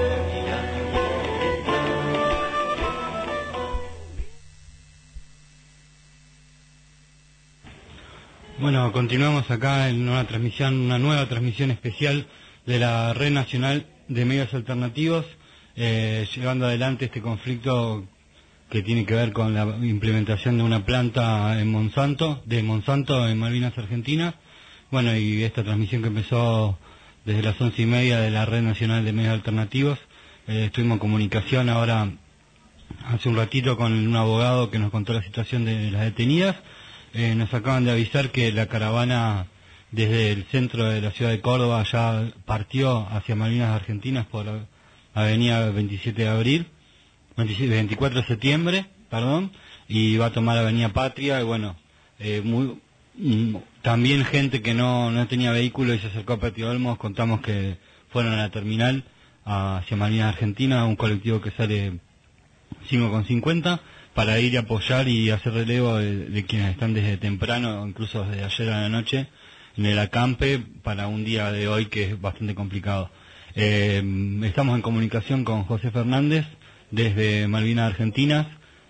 D: Bueno, continuamos acá en una transmisión, una nueva transmisión especial de la Red Nacional de Medios Alternativos, eh, llevando adelante este conflicto que tiene que ver con la implementación de una planta en Monsanto, de Monsanto en Malvinas, Argentina. Bueno, y esta transmisión que empezó desde las once y media de la Red Nacional de Medios Alternativos, eh, estuvimos en comunicación ahora hace un ratito con un abogado que nos contó la situación de las detenidas. Eh, nos acaban de avisar que la caravana desde el centro de la ciudad de Córdoba ya partió hacia Malvinas Argentinas por la avenida veintisiete de abril, veinticuatro de septiembre, perdón, y va a tomar avenida Patria, y bueno, eh, muy, mm, también gente que no, no tenía vehículo y se acercó a Patio Olmos, contamos que fueron a la terminal hacia Malvinas Argentina, un colectivo que sale cinco con cincuenta, para ir a apoyar y hacer relevo de, de quienes están desde temprano, incluso desde ayer a la noche, en el acampe, para un día de hoy que es bastante complicado. Eh, estamos en comunicación con José Fernández, desde Malvinas Argentinas.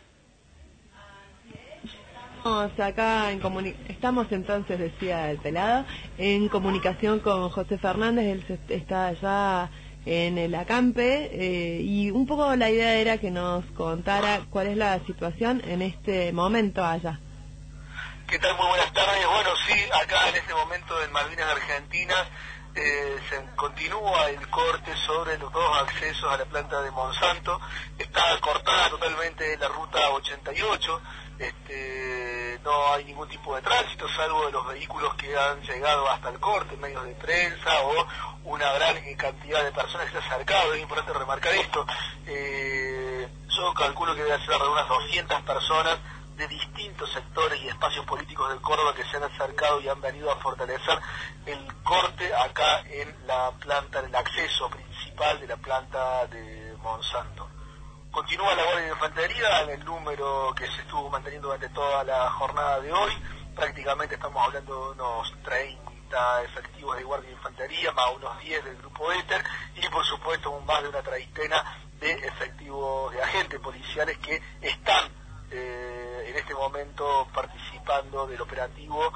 C: Estamos acá en comuni estamos entonces, decía el pelado, en comunicación con José Fernández. Él se está allá en el acampe, eh, y un poco la idea era que nos contara cuál es la situación en este momento allá.
K: ¿Qué tal? Muy buenas tardes. Bueno, sí, acá en este momento en Malvinas Argentinas eh, se continúa el corte sobre los dos accesos a la planta de Monsanto. Está cortada totalmente la ruta ochenta y ocho, este, no hay ningún tipo de tránsito, salvo de los vehículos que han llegado hasta el corte, medios de prensa o una gran cantidad de personas que se han acercado. Es importante remarcar esto. Eh, yo calculo que debe ser de unas doscientas personas de distintos sectores y espacios políticos del Córdoba que se han acercado y han venido a fortalecer el corte acá en la planta, en el acceso principal de la planta de Monsanto. Continúa la Guardia de Infantería en el número que se estuvo manteniendo durante toda la jornada de hoy. Prácticamente estamos hablando de unos treinta efectivos de Guardia de Infantería, más unos diez del Grupo Éter, y por supuesto más de una treintena de efectivos de agentes policiales que están eh, en este momento participando del operativo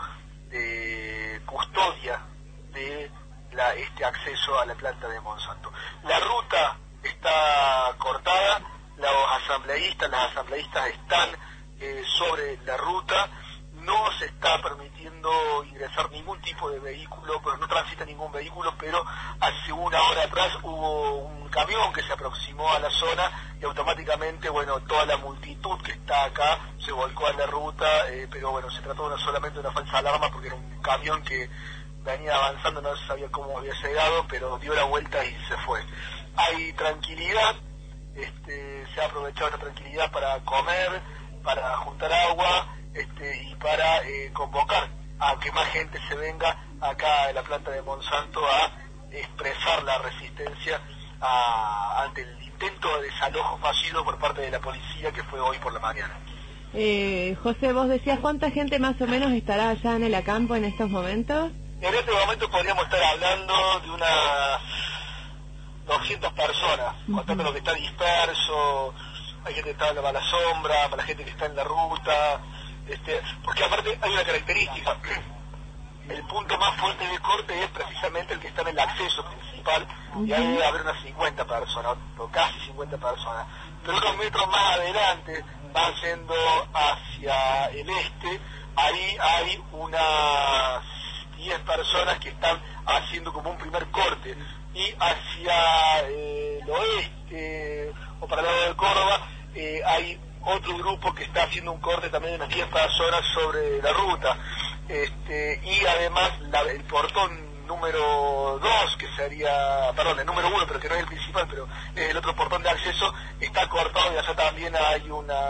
K: de custodia de la, este acceso a la planta de Monsanto. La ruta está cortada, los asambleístas, las asambleístas están eh, sobre la ruta, no se está permitiendo ingresar ningún tipo de vehículo, pero no transita ningún vehículo, pero hace una hora atrás hubo un camión que se aproximó a la zona y automáticamente, bueno, toda la multitud que está acá se volcó a la ruta, eh, pero bueno, se trató de una, solamente de una falsa alarma porque era un camión que venía avanzando, no se sabía cómo había llegado, pero dio la vuelta y se fue. Hay tranquilidad, este, se ha aprovechado esta tranquilidad para comer, para juntar agua, este, y para eh, convocar a que más gente se venga acá en la planta de Monsanto a expresar la resistencia a, ante el intento de desalojo fallido por parte de la policía que fue hoy por la mañana.
C: Eh, José, vos decías, ¿cuánta gente más o menos estará allá en el acampo en estos momentos?
K: En este momento podríamos estar hablando de unas doscientas personas, uh-huh. contando lo que está disperso, hay gente que está a la sombra, para la gente que está en la ruta, este, porque aparte hay una característica, el punto más fuerte del corte es precisamente el que está en el acceso principal, uh-huh. y ahí debe haber unas cincuenta personas, o casi cincuenta personas, pero unos metros más adelante, van yendo hacia el este, ahí hay unas diez personas que están haciendo como un primer corte, y hacia eh, el oeste, o para el lado de Córdoba, eh, hay otro grupo que está haciendo un corte también de unas diez personas sobre la ruta, este, y además la, el portón número dos, que sería, perdón, el número uno, pero que no es el principal, pero es el otro portón de acceso, está cortado, y allá también hay una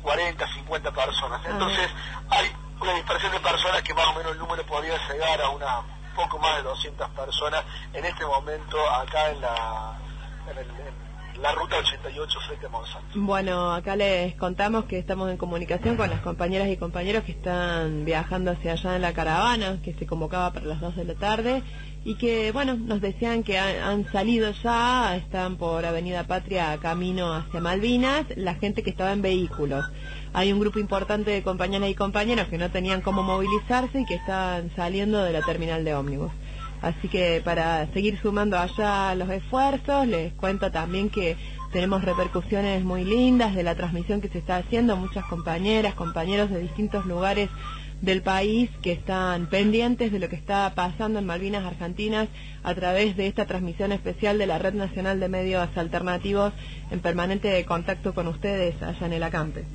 K: cuarenta, cincuenta personas. Entonces hay una dispersión de personas que más o menos el número podría llegar a una poco más de doscientas personas en este momento acá en la, en el, en la ruta ochenta y ocho frente a Monsanto.
C: Bueno, acá les contamos que estamos en comunicación con las compañeras y compañeros que están viajando hacia allá en la caravana, que se convocaba para las dos de la tarde, y que, bueno, nos decían que han, han salido ya, están por Avenida Patria camino hacia Malvinas, la gente que estaba en vehículos. Hay un grupo importante de compañeras y compañeros que no tenían cómo movilizarse y que están saliendo de la terminal de ómnibus. Así que para seguir sumando allá los esfuerzos, les cuento también que tenemos repercusiones muy lindas de la transmisión que se está haciendo, muchas compañeras, compañeros de distintos lugares del país que están pendientes de lo que está pasando en Malvinas Argentinas a través de esta transmisión especial de la Red Nacional de Medios Alternativos en permanente contacto con ustedes allá en el acampe.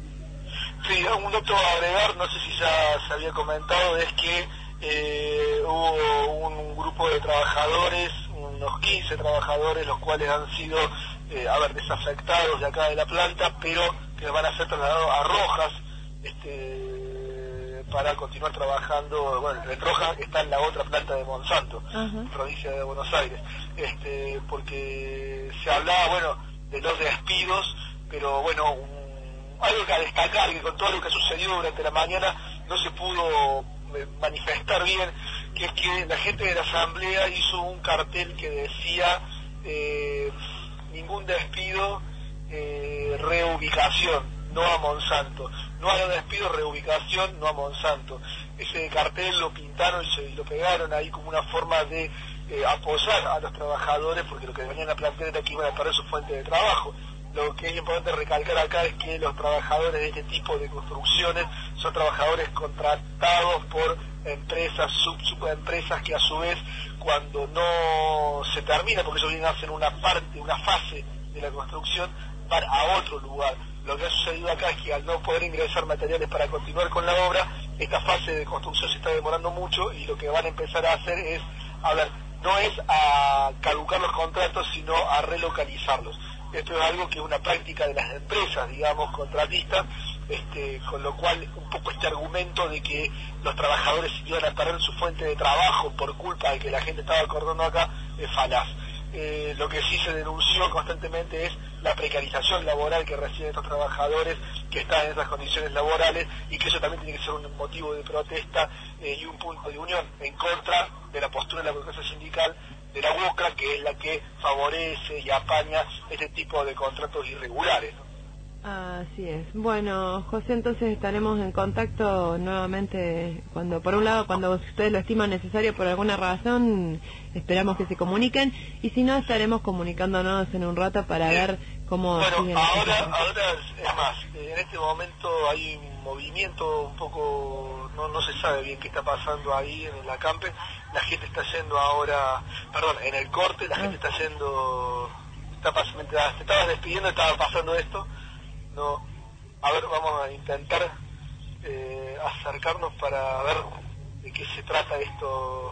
K: Sí, un dato a agregar, no sé si ya se había comentado, es que eh, hubo un grupo de trabajadores, unos quince trabajadores, los cuales han sido, eh, a ver, desafectados de acá de la planta, pero que van a ser trasladados a Rojas, este para continuar trabajando. Bueno, en Rojas está en la otra planta de Monsanto, uh-huh. provincia de Buenos Aires, este porque se hablaba, bueno, de los despidos, pero bueno, un, algo que a destacar, que con todo lo que sucedió durante la mañana no se pudo eh, manifestar bien, que es que la gente de la asamblea hizo un cartel que decía eh, ningún despido, eh, reubicación, no a Monsanto. No haya despido, reubicación, no a Monsanto. Ese cartel lo pintaron y, se, y lo pegaron ahí como una forma de eh, apoyar a los trabajadores, porque lo que venían a plantear era que iban a perder su fuente de trabajo. Lo que es importante recalcar acá es que los trabajadores de este tipo de construcciones son trabajadores contratados por empresas, sub, subempresas, que a su vez, cuando no se termina, porque ellos vienen a hacer una parte, una fase de la construcción, van a otro lugar. Lo que ha sucedido acá es que al no poder ingresar materiales para continuar con la obra, esta fase de construcción se está demorando mucho, y lo que van a empezar a hacer es, a ver, no es a caducar los contratos, sino a relocalizarlos. Esto es algo que es una práctica de las empresas, digamos, contratistas, este, con lo cual un poco este argumento de que los trabajadores iban a perder su fuente de trabajo por culpa de que la gente estaba acordando acá es falaz. Eh, lo que sí se denunció constantemente es la precarización laboral que reciben estos trabajadores que están en esas condiciones laborales, y que eso también tiene que ser un motivo de protesta eh, y un punto de unión en contra de la postura de la burocracia sindical de la UOCRA, que es la que favorece y apaña este tipo de contratos irregulares, ¿no?
C: Así es. Bueno, José, entonces estaremos en contacto nuevamente cuando, por un lado, cuando ustedes lo estiman necesario por alguna razón, esperamos que se comuniquen, y si no, estaremos comunicándonos en un rato para sí. ver cómo
K: bueno,
C: siguen.
K: ahora, ahora es más, en este momento hay un movimiento un poco, no, no se sabe bien qué está pasando ahí en el acampe. La gente está yendo ahora, perdón, en el corte, la ah. gente está yendo, está pasando, mientras te estabas despidiendo estaba pasando esto. No, a ver, vamos a intentar eh, acercarnos para ver de qué se trata esto.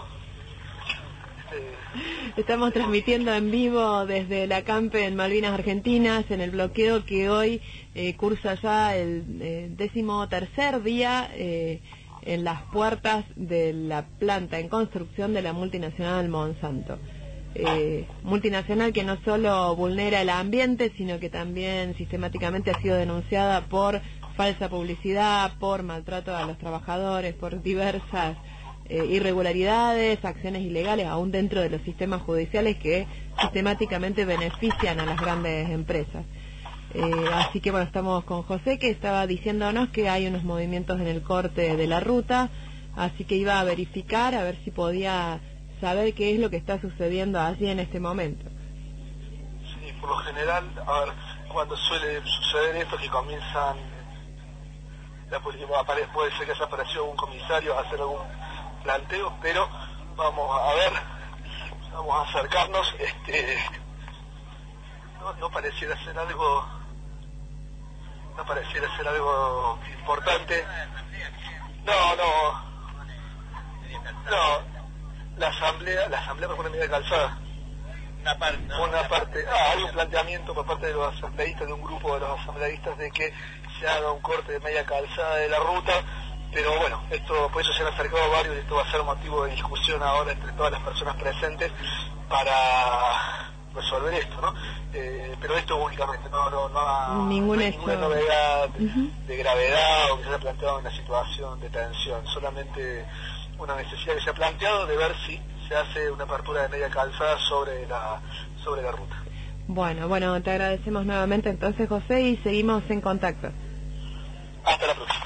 K: Este,
C: Estamos
K: este
C: transmitiendo en vivo desde el acampe en Malvinas Argentinas, en el bloqueo que hoy eh, cursa ya el eh, décimo tercer día eh, en las puertas de la planta en construcción de la multinacional Monsanto. Eh, multinacional que no solo vulnera el ambiente, sino que también sistemáticamente ha sido denunciada por falsa publicidad, por maltrato a los trabajadores, por diversas eh, irregularidades, acciones ilegales, aún dentro de los sistemas judiciales que sistemáticamente benefician a las grandes empresas. Eh, así que bueno, estamos con José, que estaba diciéndonos que hay unos movimientos en el corte de la ruta, así que iba a verificar a ver si podía saber qué es lo que está sucediendo allí en este momento.
K: Sí, por lo general, a ver, cuando suele suceder esto, que comienzan, la policía aparece, puede ser que haya aparecido un comisario a hacer algún planteo, pero vamos a ver, vamos a acercarnos, este, no, no pareciera ser algo, no pareciera ser algo importante, no, no, no. La asamblea, la asamblea propone medida calzada. Una parte. ¿no? Una parte. Ah, hay un planteamiento por parte de los asambleístas, de un grupo de los asambleístas, de que se haga un corte de media calzada de la ruta, pero bueno, esto por eso se han acercado varios y esto va a ser motivo de discusión ahora entre todas las personas presentes para resolver esto, ¿no? Eh, pero esto únicamente, no, no, no, ha,
C: Ningún
K: no hay
C: hecho.
K: ninguna novedad
C: Uh-huh.
K: de gravedad o que se haya planteado una situación de tensión, solamente una necesidad que se ha planteado de ver si se hace una apertura de media calzada sobre la, sobre la ruta.
C: Bueno, bueno, te agradecemos nuevamente entonces, José, y seguimos en contacto.
K: Hasta la próxima.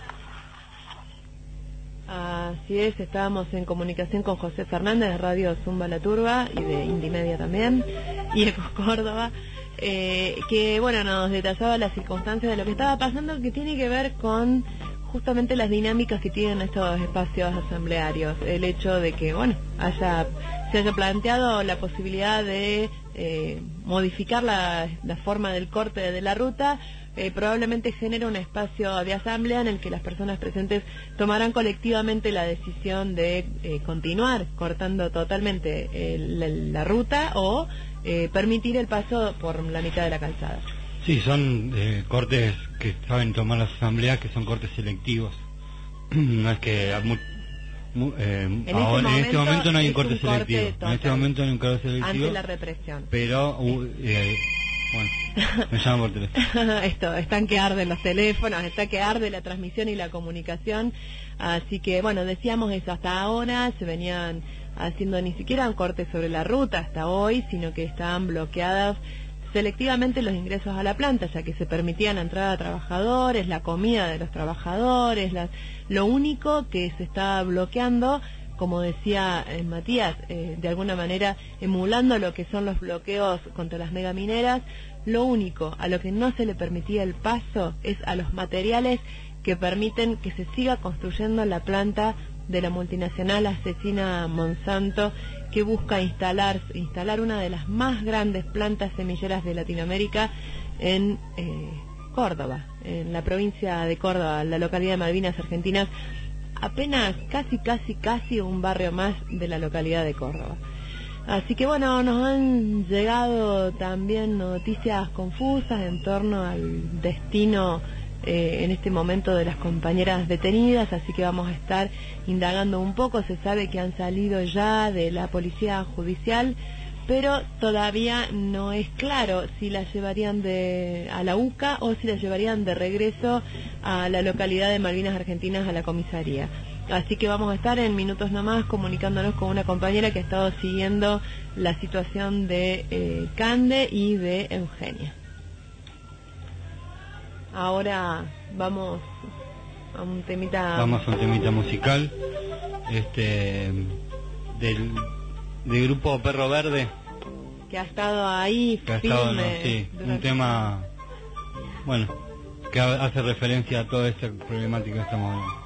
C: Así es, estábamos en comunicación con José Fernández de Radio Zumba La Turba y de Indimedia también, y Ecos Córdoba, eh, que bueno, nos detallaba las circunstancias de lo que estaba pasando, que tiene que ver con justamente las dinámicas que tienen estos espacios asamblearios, el hecho de que bueno, haya se haya planteado la posibilidad de eh, modificar la, la forma del corte de la ruta. Eh, probablemente genera un espacio de asamblea en el que las personas presentes tomarán colectivamente la decisión de eh, continuar cortando totalmente eh, la, la ruta o eh, permitir el paso por la mitad de la calzada.
D: Sí, son eh, cortes que saben tomar las asambleas, que son cortes selectivos. No es que mu, mu, eh,
C: en,
D: ahora,
C: este
D: en este momento no hay un corte,
C: un corte
D: selectivo.
C: total,
D: En este momento no hay un corte selectivo.
C: ante la represión.
D: Pero uh, eh, bueno, me llaman por teléfono.
C: Esto, están que arden los teléfonos, está que arde la transmisión y la comunicación, así que bueno, decíamos eso, hasta ahora se venían haciendo ni siquiera un corte sobre la ruta hasta hoy, sino que estaban bloqueadas selectivamente los ingresos a la planta, ya que se permitían la entrada de trabajadores, la comida de los trabajadores, la, lo único que se estaba bloqueando, como decía eh, Matías, eh, de alguna manera emulando lo que son los bloqueos contra las megamineras, lo único a lo que no se le permitía el paso es a los materiales que permiten que se siga construyendo la planta de la multinacional asesina Monsanto, que busca instalar, instalar una de las más grandes plantas semilleras de Latinoamérica en eh, Córdoba, en la provincia de Córdoba, la localidad de Malvinas Argentinas, apenas casi, casi, casi un barrio más de la localidad de Córdoba. Así que bueno, nos han llegado también noticias confusas en torno al destino eh, en este momento de las compañeras detenidas, así que vamos a estar indagando un poco. Se sabe que han salido ya de la policía judicial, pero todavía no es claro si las llevarían de a la U C A o si las llevarían de regreso a la localidad de Malvinas Argentinas, a la comisaría. Así que vamos a estar en minutos nomás comunicándonos con una compañera que ha estado siguiendo la situación de eh, Cande y de Eugenia. Ahora vamos a un temita...
D: Vamos a un temita musical, este del, del grupo Perro Verde.
C: Que ha estado ahí
D: que ha
C: firme.
D: estado, no, sí,
C: durante...
D: un tema, bueno, que hace referencia a toda esta problemática que estamos hablando.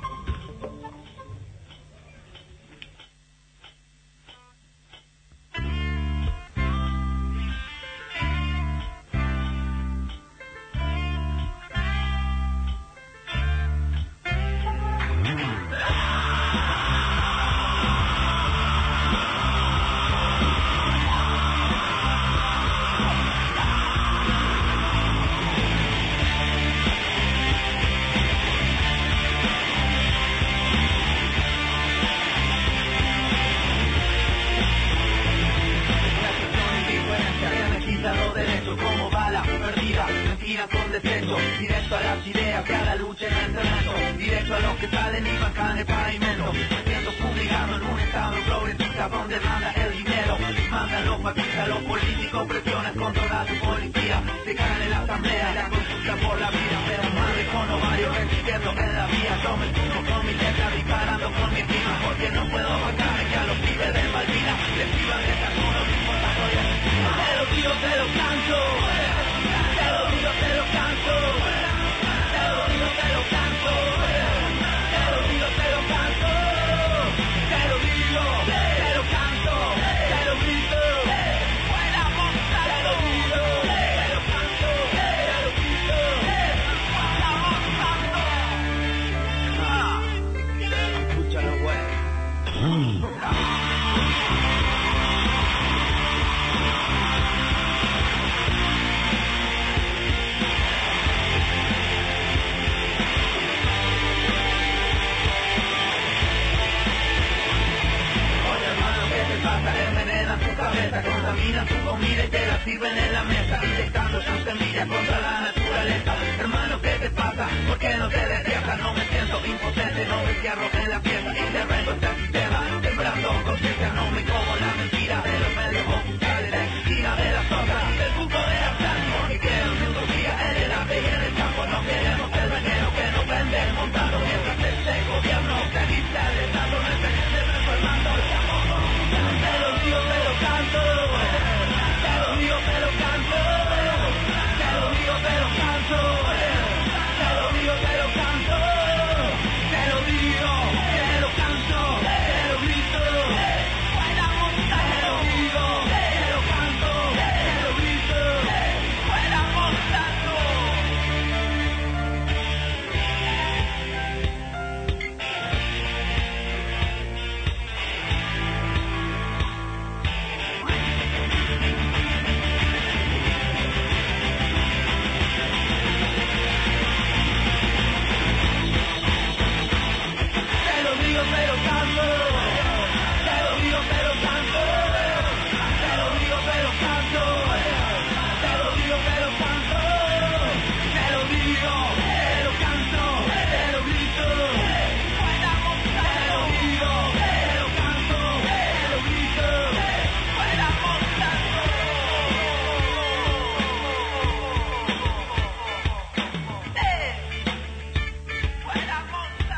E: Directo a las ideas que a la lucha en el terreno, directo a los que salen y bajan el pavimento, metiendo fumigando en un estado progresista donde manda el dinero, mandan los fascistas, los políticos, presiones controla su policía, se caen en la asamblea y la consulta por la vida, pero madre con ovarios resistiendo en la vía, yo me sumo con mi letra disparando con mi prima, porque no puedo bajar que a los pibes de Malvinas les iban a dejar uno que importa soy asesino, te lo digo, te lo canto. Te lo digo, te lo canto. Te lo digo, te lo canto. Te lo digo, te lo canto. Te lo digo, te lo canto. Te lo grito. Buena moza. Te lo digo, te lo canto. Te lo grito. Buena moza. Ah, escúchalo, güey. tu cabeza, contaminan tu comida y te la sirven en la mesa, inyectando sus semillas contra la naturaleza. Hermano, ¿qué te pasa? ¿Por qué no te despiertas? No me siento impotente, no me encierro en la pieza y te reto este sistema, sembrando conciencia, no me como la mentira de los medios oficiales, la esquina de las otras, del punto de hartazgo, que quiero mi utopía en el arte y en el campo, no queremos el veneno que nos vende montado, mientras este gobierno se distrae, dando referencia, transformando el amor. Te lo digo, te lo canto, te lo digo, te lo canto, te lo digo, te lo canto, te lo digo, te lo canto, te lo digo, te lo canto, te lo grito, fuera montaña, te lo digo, te lo canto, te lo grito, fuera montaña. Te lo digo, te lo canto, te lo digo, te lo canto, te lo digo, te lo canto, te lo digo, te lo canto, te lo digo, te lo canto, te lo grito, fuera montaña, te lo digo, te lo canto, te lo grito, fuera montaña. Fuera montaña.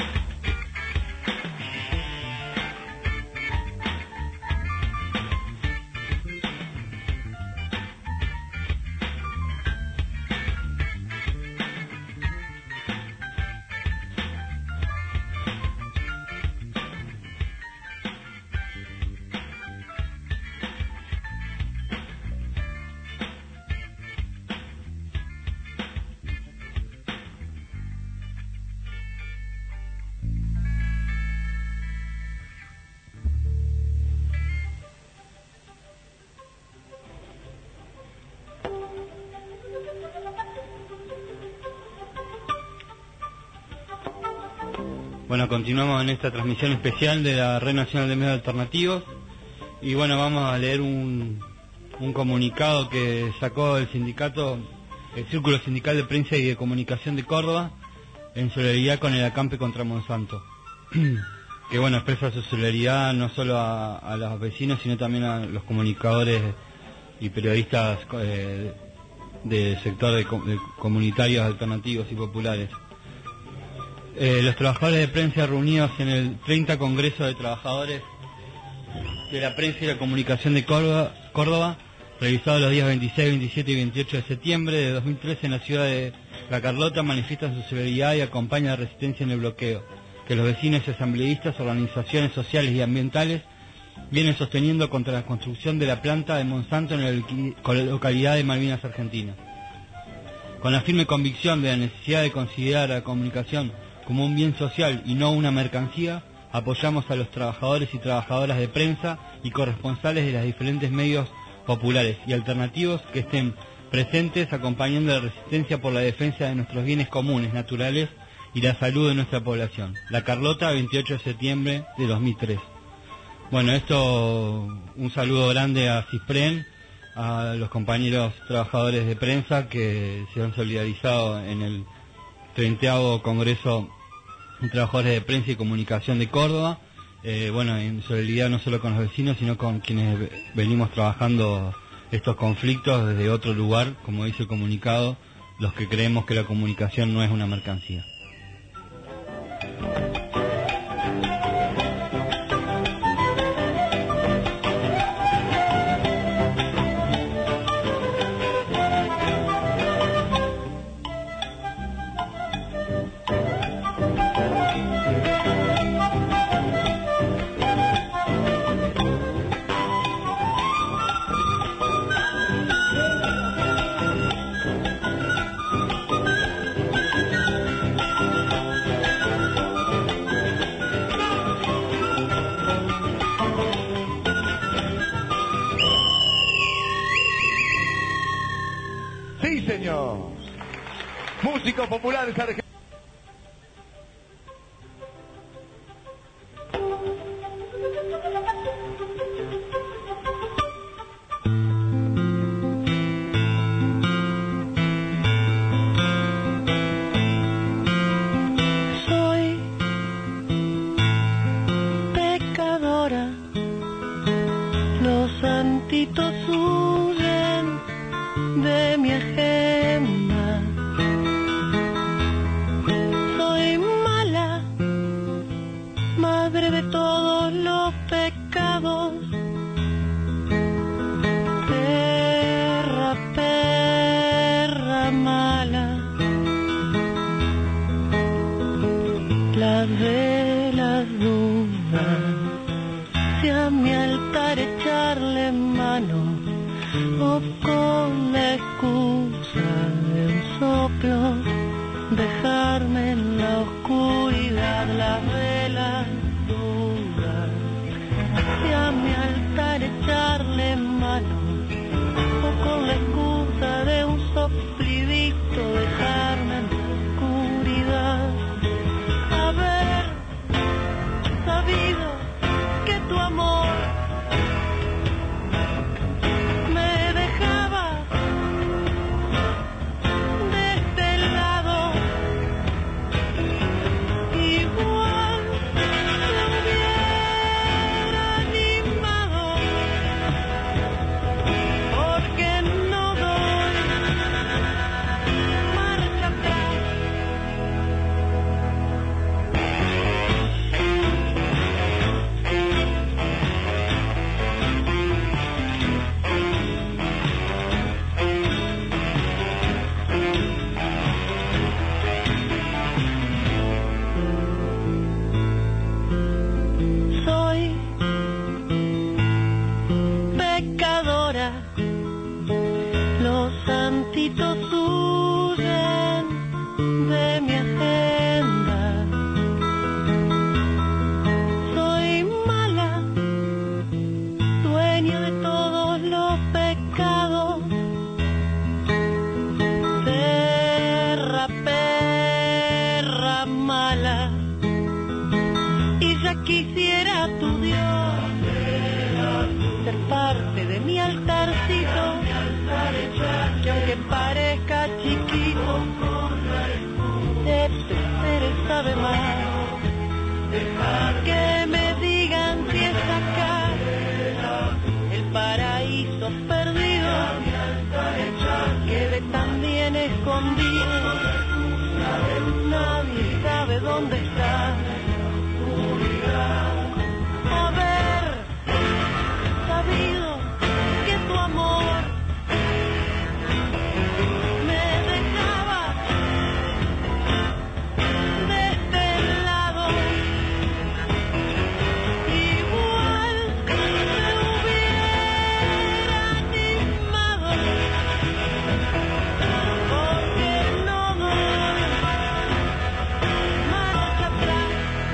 D: Bueno, continuamos en esta transmisión especial de la Red Nacional de Medios Alternativos y bueno, vamos a leer un, un comunicado que sacó el sindicato, el Círculo Sindical de Prensa y de Comunicación de Córdoba en solidaridad con el acampe contra Monsanto, que bueno, expresa su solidaridad no solo a, a los vecinos sino también a los comunicadores y periodistas eh, del sector de, de comunitarios alternativos y populares. Eh, los trabajadores de prensa reunidos en el treinta Congreso de Trabajadores de la Prensa y la Comunicación de Córdoba, Córdoba realizado los días veintiséis, veintisiete y veintiocho de septiembre de dos mil trece en la ciudad de La Carlota, manifiestan su solidaridad y acompañan la resistencia en el bloqueo, que los vecinos y asambleístas, organizaciones sociales y ambientales vienen sosteniendo contra la construcción de la planta de Monsanto en la localidad de Malvinas, Argentina. Con la firme convicción de la necesidad de considerar la comunicación como un bien social y no una mercancía, apoyamos a los trabajadores y trabajadoras de prensa y corresponsales de los diferentes medios populares y alternativos que estén presentes acompañando la resistencia por la defensa de nuestros bienes comunes, naturales y la salud de nuestra población. La Carlota, veintiocho de septiembre de dos mil tres. Bueno, esto, un saludo grande a CISPREN, a los compañeros trabajadores de prensa que se han solidarizado en el treintaavo Congreso de Trabajadores de Prensa y Comunicación de Córdoba, eh, bueno, en solidaridad no solo con los vecinos, sino con quienes venimos trabajando estos conflictos desde otro lugar, como dice el comunicado, los que creemos que la comunicación no es una mercancía.
M: Músicos populares argentinos.
J: santitos huyen de mi agenda. Soy mala, madre de todos los pecados. Perra, perra mala. Las velas dudan si a mi altar echarle mano o con la excusa de un soplo dejarme en la oscuridad. Las velas dudan si a mi altar echarle mano o con la excusa de un soplidito dejarme en la oscuridad. Haber sabido que tu amor me dejaba de este lado, igual me hubiera animado, porque no doy marcha atrás. Soy pecadora, los santitos huyen de mi agenda. Soy mala, dueña de todos los pecados. Perra, perra mala. Y ya quisiera tu Dios ser parte de mi altarcito, que aunque parezca chiquito, este ser sabe más. Que me digan si es acá el paraíso perdido, quede tan bien escondido, nadie sabe dónde está. Haber sabido que tu amor me dejaba de este lado, igual me hubiera animado, porque no doy marcha atrás.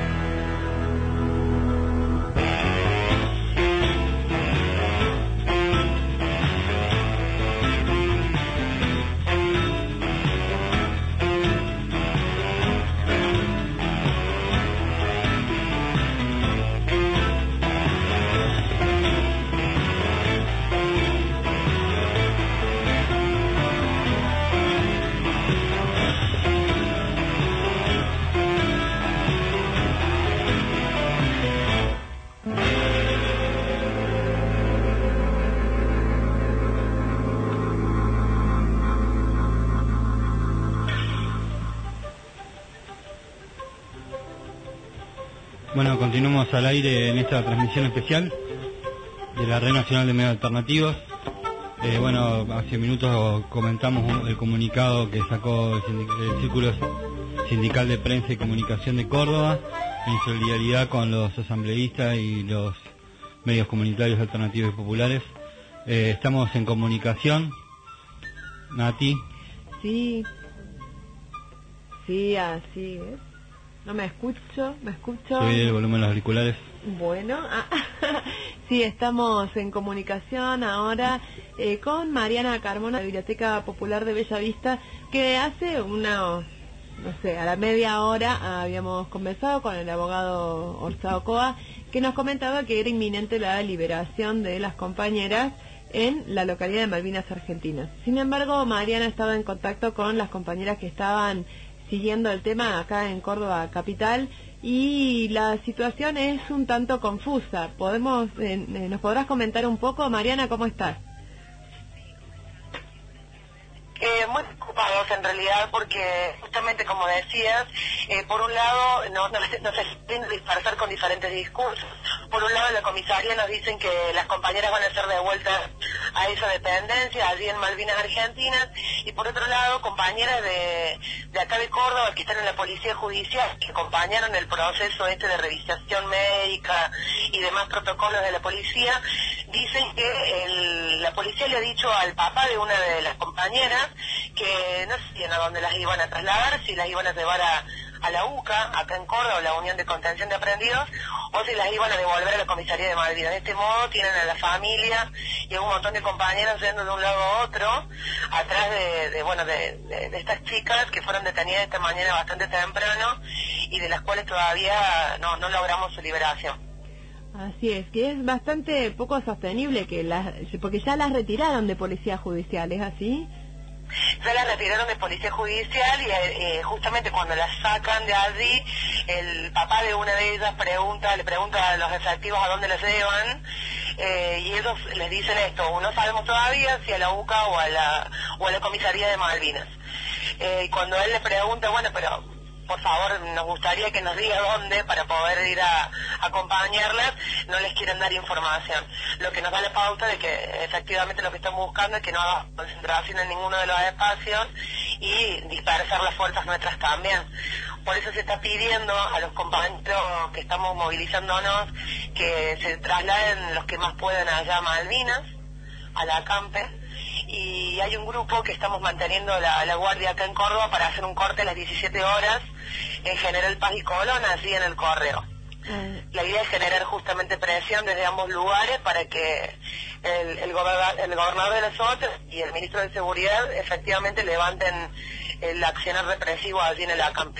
D: Bueno, continuamos al aire en esta transmisión especial de la Red Nacional de Medios Alternativos. Eh, bueno, hace minutos comentamos el comunicado que sacó el, el Círculo Sindical de Prensa y Comunicación de Córdoba en solidaridad con los asambleístas y los medios comunitarios alternativos y populares. Eh, estamos en comunicación. Nati.
C: Sí, sí, así es. No me escucho, me escucho.
D: Subí el volumen de los auriculares.
C: Bueno, ah, sí, estamos en comunicación ahora eh, con Mariana Carmona, de la Biblioteca Popular de Bella Vista, que hace una, no sé, a la media hora habíamos conversado con el abogado Orsao Coa, que nos comentaba que era inminente la liberación de las compañeras en la localidad de Malvinas Argentinas. Sin embargo, Mariana estaba en contacto con las compañeras que estaban siguiendo el tema acá en Córdoba capital y la situación es un tanto confusa. Podemos, eh, ¿nos podrás comentar un poco, Mariana, cómo estás?
N: Eh, muy preocupados en realidad porque justamente como decías, eh, por un lado nos no, no se quieren dispersar con diferentes discursos. Por un lado en la comisaría nos dicen que las compañeras van a ser devueltas a esa dependencia allí en Malvinas Argentinas, y por otro lado compañeras de, de acá de Córdoba que están en la policía judicial, que acompañaron el proceso este de revisación médica y demás protocolos de la policía, dicen que el, la policía le ha dicho al papá de una de las compañeras que no sabían a dónde las iban a trasladar, si las iban a llevar a, a la U C A, acá en Córdoba, la Unión de Contención de Aprendidos, o si las iban a devolver a la comisaría de Malvinas. De este modo tienen a la familia y a un montón de compañeros yendo de un lado a otro, atrás de, de bueno, de, de, de estas chicas que fueron detenidas esta mañana bastante temprano y de las cuales todavía no, no logramos su liberación.
C: Así es, que es bastante poco sostenible, que las, porque ya las retiraron de policía judicial, ¿es así?
N: Ya las retiraron de policía judicial y eh, justamente cuando las sacan de allí, el papá de una de ellas pregunta, le pregunta a los efectivos a dónde las llevan, eh, y ellos les dicen esto: no sabemos todavía si a la U C A o a la, o a la comisaría de Malvinas. Eh, y cuando él le pregunta, bueno, pero por favor, nos gustaría que nos diga dónde para poder ir a, a acompañarlas, no les quieren dar información. Lo que nos da la pauta de que efectivamente lo que están buscando es que no haga concentración en ninguno de los espacios y dispersar las fuerzas nuestras también. Por eso se está pidiendo a los compañeros que estamos movilizándonos que se trasladen los que más puedan allá a Malvinas, a la acampe, y hay un grupo que estamos manteniendo la, la guardia acá en Córdoba para hacer un corte a las diecisiete horas en General Paz y Colón, así en el Correo. La idea es generar justamente presión desde ambos lugares para que el, el, goberna, el gobernador de las otras y el ministro de Seguridad efectivamente levanten el accionar represivo allí en el acampe.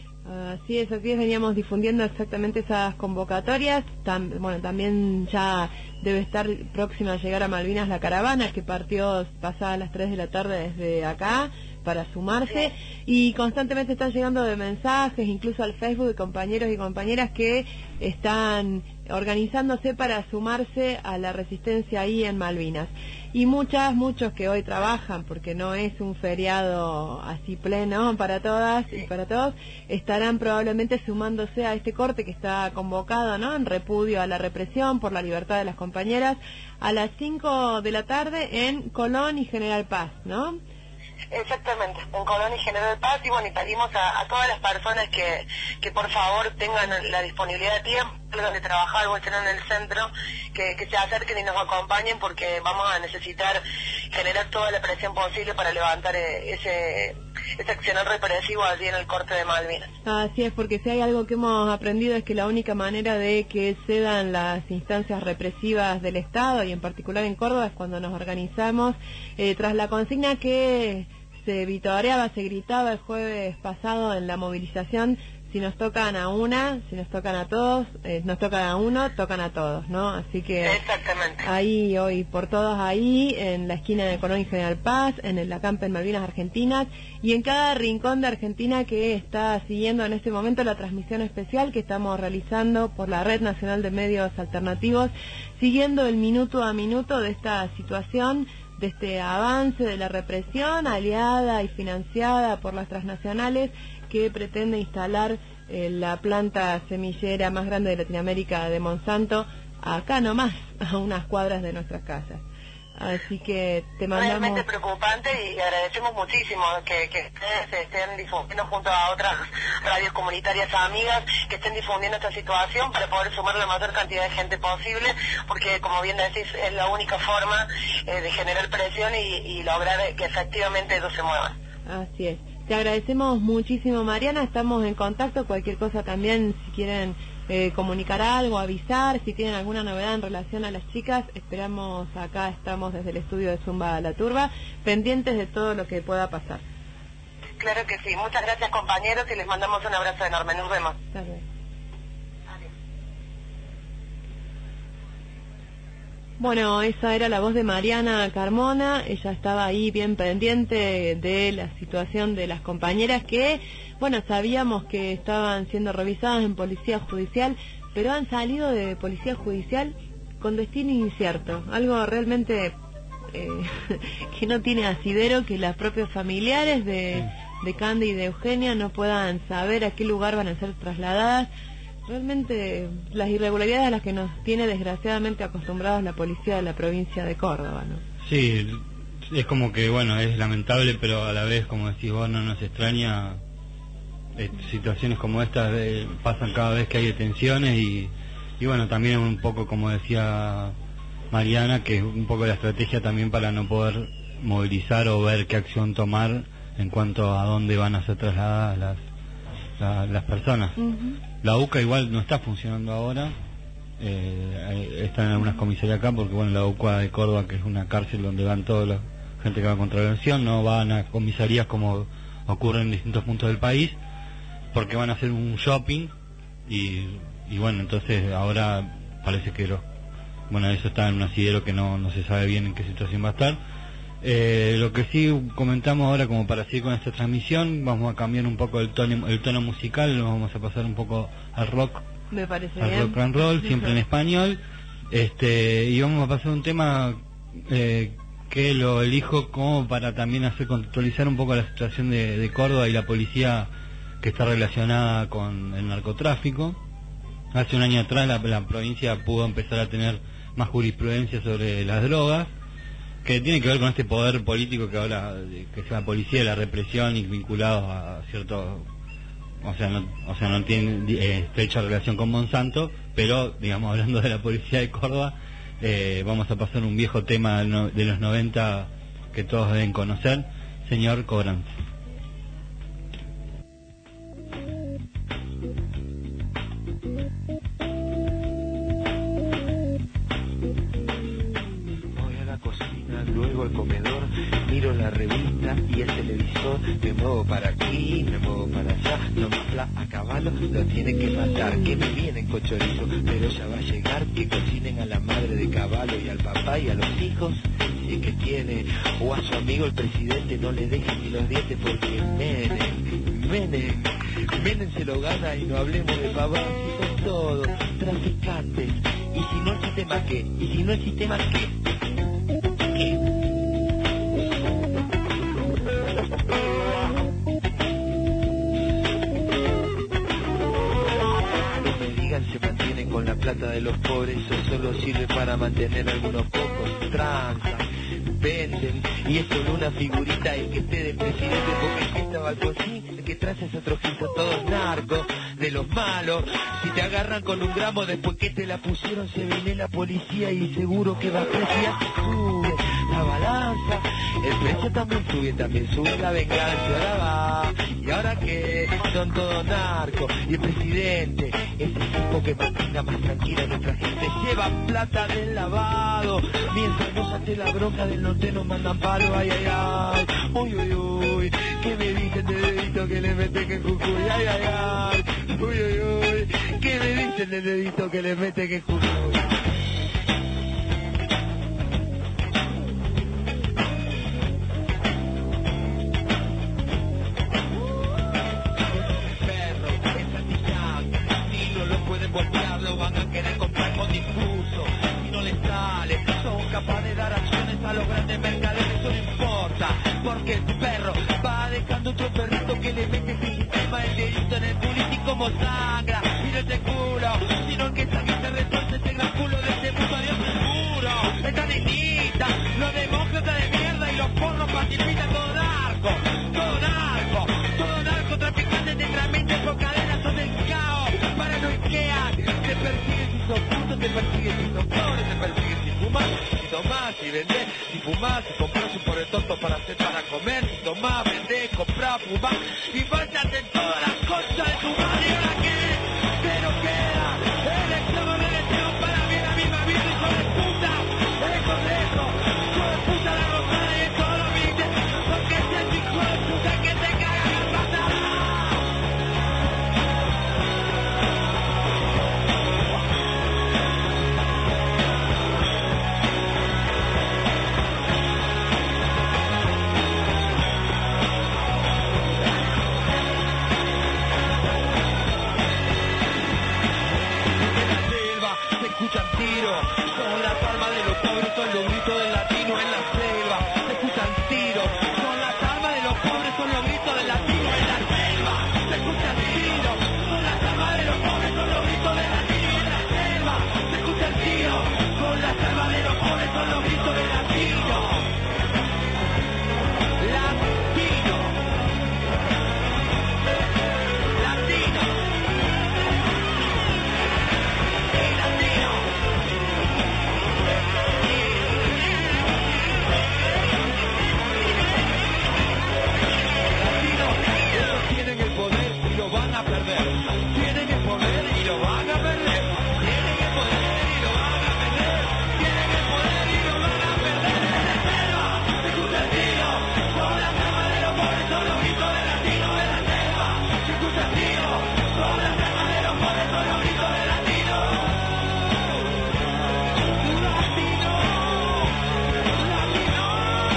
C: Así es, así es, veníamos difundiendo exactamente esas convocatorias. Tam, bueno, también ya debe estar próxima a llegar a Malvinas la caravana, que partió pasadas las tres de la tarde desde acá para sumarse, y constantemente están llegando de mensajes, incluso al Facebook, de compañeros y compañeras que están organizándose para sumarse a la resistencia ahí en Malvinas. Y muchas, muchos que hoy trabajan, porque no es un feriado así pleno para todas y para todos, estarán probablemente sumándose a este corte que está convocado, ¿no?, en repudio a la represión por la libertad de las compañeras, a las cinco de la tarde en Colón y General Paz, ¿no?
N: Exactamente, en Colón y General Paz, y bueno, y pedimos a, a todas las personas que, que por favor tengan la disponibilidad de tiempo de trabajar o estén en el centro, que, que se acerquen y nos acompañen, porque vamos a necesitar generar toda la presión posible para levantar ese, ese accionar represivo allí en el corte de Malvinas.
C: Así es, porque si hay algo que hemos aprendido es que la única manera de que cedan las instancias represivas del Estado, y en particular en Córdoba, es cuando nos organizamos eh, tras la consigna que se vitoreaba, se gritaba el jueves pasado en la movilización: si nos tocan a una, si nos tocan a todos, eh, nos tocan a uno, tocan a todos, ¿no? Así que
N: exactamente,
C: ahí hoy por todos ahí, en la esquina de Colón y General Paz, en el acampe en Malvinas Argentinas, y en cada rincón de Argentina que está siguiendo en este momento la transmisión especial que estamos realizando por la Red Nacional de Medios Alternativos, siguiendo el minuto a minuto de esta situación, de este avance de la represión aliada y financiada por las transnacionales que pretende instalar eh, la planta semillera más grande de Latinoamérica de Monsanto, acá nomás, a unas cuadras de nuestras casas. Así que te mandamos...
N: Realmente preocupante, y agradecemos muchísimo que, que ustedes estén difundiendo junto a otras radios comunitarias amigas, que estén difundiendo esta situación para poder sumar la mayor cantidad de gente posible, porque como bien decís, es la única forma eh, de generar presión y, y lograr que efectivamente ellos se muevan.
C: Así es. Te agradecemos muchísimo, Mariana, estamos en contacto, cualquier cosa también, si quieren eh, comunicar algo, avisar, si tienen alguna novedad en relación a las chicas, esperamos, acá estamos desde el estudio de Zumba La Turba, pendientes de todo lo que pueda pasar.
N: Claro que sí, muchas gracias compañeros y les mandamos un abrazo enorme, nos vemos.
C: Hasta luego. Bueno, esa era la voz de Mariana Carmona, ella estaba ahí bien pendiente de la situación de las compañeras que, bueno, sabíamos que estaban siendo revisadas en policía judicial, pero han salido de policía judicial con destino incierto, algo realmente eh, que no tiene asidero, que las propios familiares de, de Candy y de Eugenia no puedan saber a qué lugar van a ser trasladadas. Realmente las irregularidades a las que nos tiene desgraciadamente acostumbrados la policía de la provincia de Córdoba, ¿no?
D: Sí, es como que, bueno, es lamentable, pero a la vez, como decís vos, no nos extraña. Eh, situaciones como estas eh, pasan cada vez que hay detenciones y, y bueno, también un poco, como decía Mariana, que es un poco la estrategia también para no poder movilizar o ver qué acción tomar en cuanto a dónde van a ser trasladadas las, la, las personas. Uh-huh. La U C A igual no está funcionando ahora, eh, están en algunas comisarías acá porque, bueno, la U C A de Córdoba, que es una cárcel donde van toda la gente que va contra la violación, no van a comisarías como ocurre en distintos puntos del país, porque van a hacer un shopping y, y bueno, entonces ahora parece que lo, bueno, eso está en un asidero que no, no se sabe bien en qué situación va a estar. Eh, lo que sí comentamos ahora, como para seguir con esta transmisión, vamos a cambiar un poco el tono, el tono musical, lo vamos a pasar un poco al rock,
C: me parece
D: al
C: bien.
D: rock and roll, siempre en español, este y vamos a pasar un tema eh, que lo elijo como para también hacer contextualizar un poco la situación de, de Córdoba y la policía que está relacionada con el narcotráfico. Hace un año atrás la, la provincia pudo empezar a tener más jurisprudencia sobre las drogas, que tiene que ver con este poder político que ahora, que es la policía de la represión y vinculados a cierto, o sea, no, o sea, no tiene eh, estrecha relación con Monsanto, pero, digamos, hablando de la policía de Córdoba, eh, vamos a pasar un viejo tema de los noventa que todos deben conocer, Señor Cobrante.
O: Luego al comedor, miro la revista y el televisor, me muevo para aquí, me muevo para allá, no me infla a caballo, lo tienen que matar, que me vienen con chorizo, pero ya va a llegar, que cocinen a la madre de caballo y al papá y a los hijos, si es que tiene, o a su amigo el presidente, no le dejen ni los dientes porque Menem, Menem, Menem se lo gana y no hablemos de papás, y son todos traficantes, y si no el sistema qué, y si no el sistema qué. Se mantienen con la plata de los pobres, eso solo sirve para mantener a algunos pocos, transan, venden, y es solo una figurita el que esté de presidente, porque el que estaba Alfonsín, el que traza es otro gil, son todos narcos, de los malos, si te agarran con un gramo después que te la pusieron se viene la policía y seguro que va a apreciar, sube la balanza, el precio también sube, también sube la venganza, ahora va, y ahora que son todos narcos, y el presidente, ese tipo que mantenga más tranquila a nuestra gente, lleva plata del lavado, mientras nos ante la bronca del norte nos mandan palo, ay, ay, ay, uy, uy, uy, que me dicen de dedito que le mete que Jujuy, ay, ay, ay, uy, uy, uy, que me dicen de dedito que le mete que Jujuy. Como sangra, y no te culo, sino que esa que se retorce tenga el culo de este mundo, Dios seguro, esta nenita, los demócratas de mierda y los porros pacifistas, todo narco, todo narco, todo narco, traficantes de tramentes con cadenas, son del caos, paranoiquean, te persiguen si sos puto, te persiguen si sos pobre, te persiguen si fumas, si tomás, si vendés, si fumás, si compras un pobre tonto para hacer para comer, si tomás, vendés, comprás, fumás, y faltas en todas las cosas de tu madre. tiro. Son las armas de los pobres, son los gritos del latino en la selva. Se escuchan tiros. Son las armas de los pobres, son los gritos del latino en la selva. Se escuchan tiros. Son las armas de los pobres, son los gritos del latino en la selva. Se escuchan tiros. Son las armas de los pobres, son los gritos del latino. Latino. Latino. Tienen el poder y lo van a perder. Tienen el poder y lo van a perder. Tienen el poder y lo van a perder. Tienen el poder y lo van a perder. En la selva se escucha el tiro. Son las armas de los pobres, son los gritos del latino en la selva. Se escucha el tiro. Son las armas de los pobres, son los gritos del latino. Latino. Latino.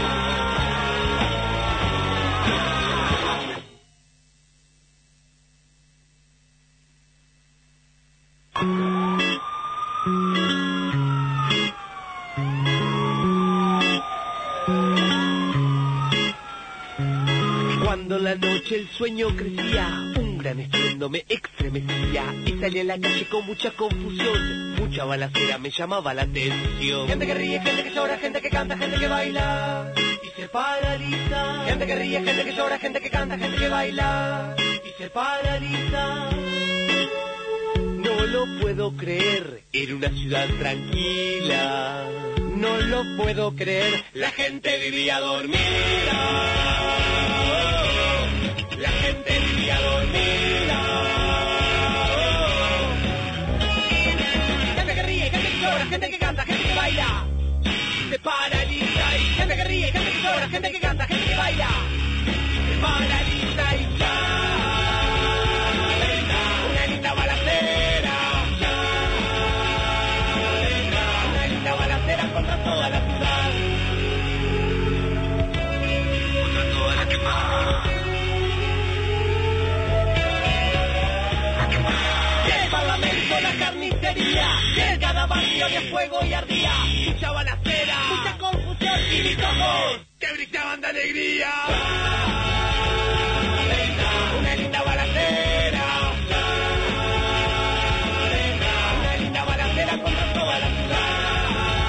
O: Cuando la noche el sueño crecía, un gran estruendo me estremecía y salí a la calle con mucha confusión, mucha balacera me llamaba la atención. Gente que ríe, gente que llora, gente que canta, gente que baila y se paraliza. Gente que ríe, gente que llora, gente que canta, gente que baila y se paraliza. No lo puedo creer, era una ciudad tranquila. No lo puedo creer, la gente vivía dormida. La gente vivía dormida. Gente que ríe, gente que llora, gente que canta, gente que baila. Se paraliza y gente que ríe, gente que llora, gente que canta, gente que baila. Se paraliza y ya. Una linda balacera. Una linda balacera contra toda la ciudad. Contra toda la quemada. El parlamento, la carnicería, en cada barrio de fuego y ardía, mucha balacera, mucha confusión y mis ojos que brillaban de alegría. Una linda balacera, una linda balacera contra toda la ciudad.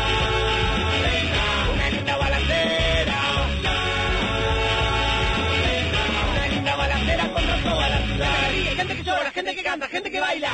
O: Una linda balacera, una linda balacera contra toda la ciudad. Gente que llora, gente que canta, gente que baila.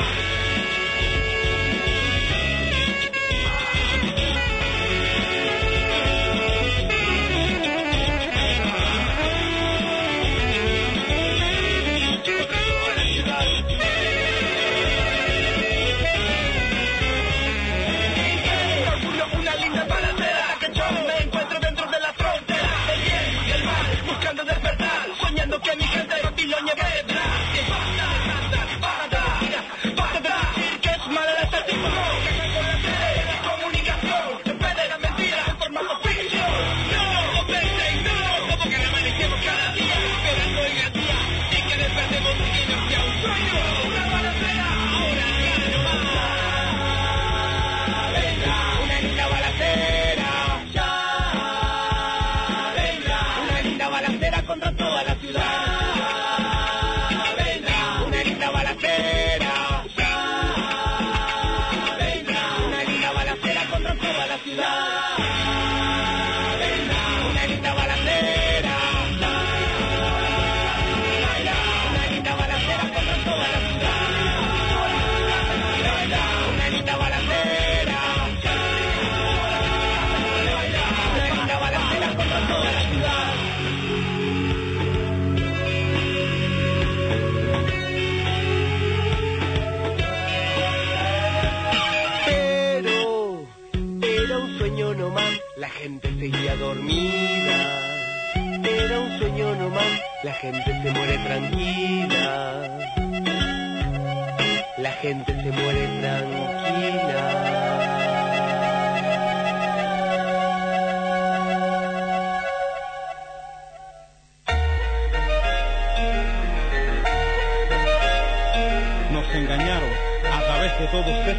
O: Una linda balacera que yo me encuentro dentro de la frontera del bien y el mal, buscando despertar, soñando que mi gente babilonia quedará. Contra toda la ciudad. Venga, una linda balacera. Venga, una linda balacera contra toda la ciudad. Venga, una linda balacera. Una linda balacera contra toda la ciudad. Una linda balacera. Una linda balacera contra toda la ciudad. La gente seguía dormida. Era un sueño nomás. La gente se muere tranquila. La gente se muere tranquila.
P: Nos engañaron a través de todos estos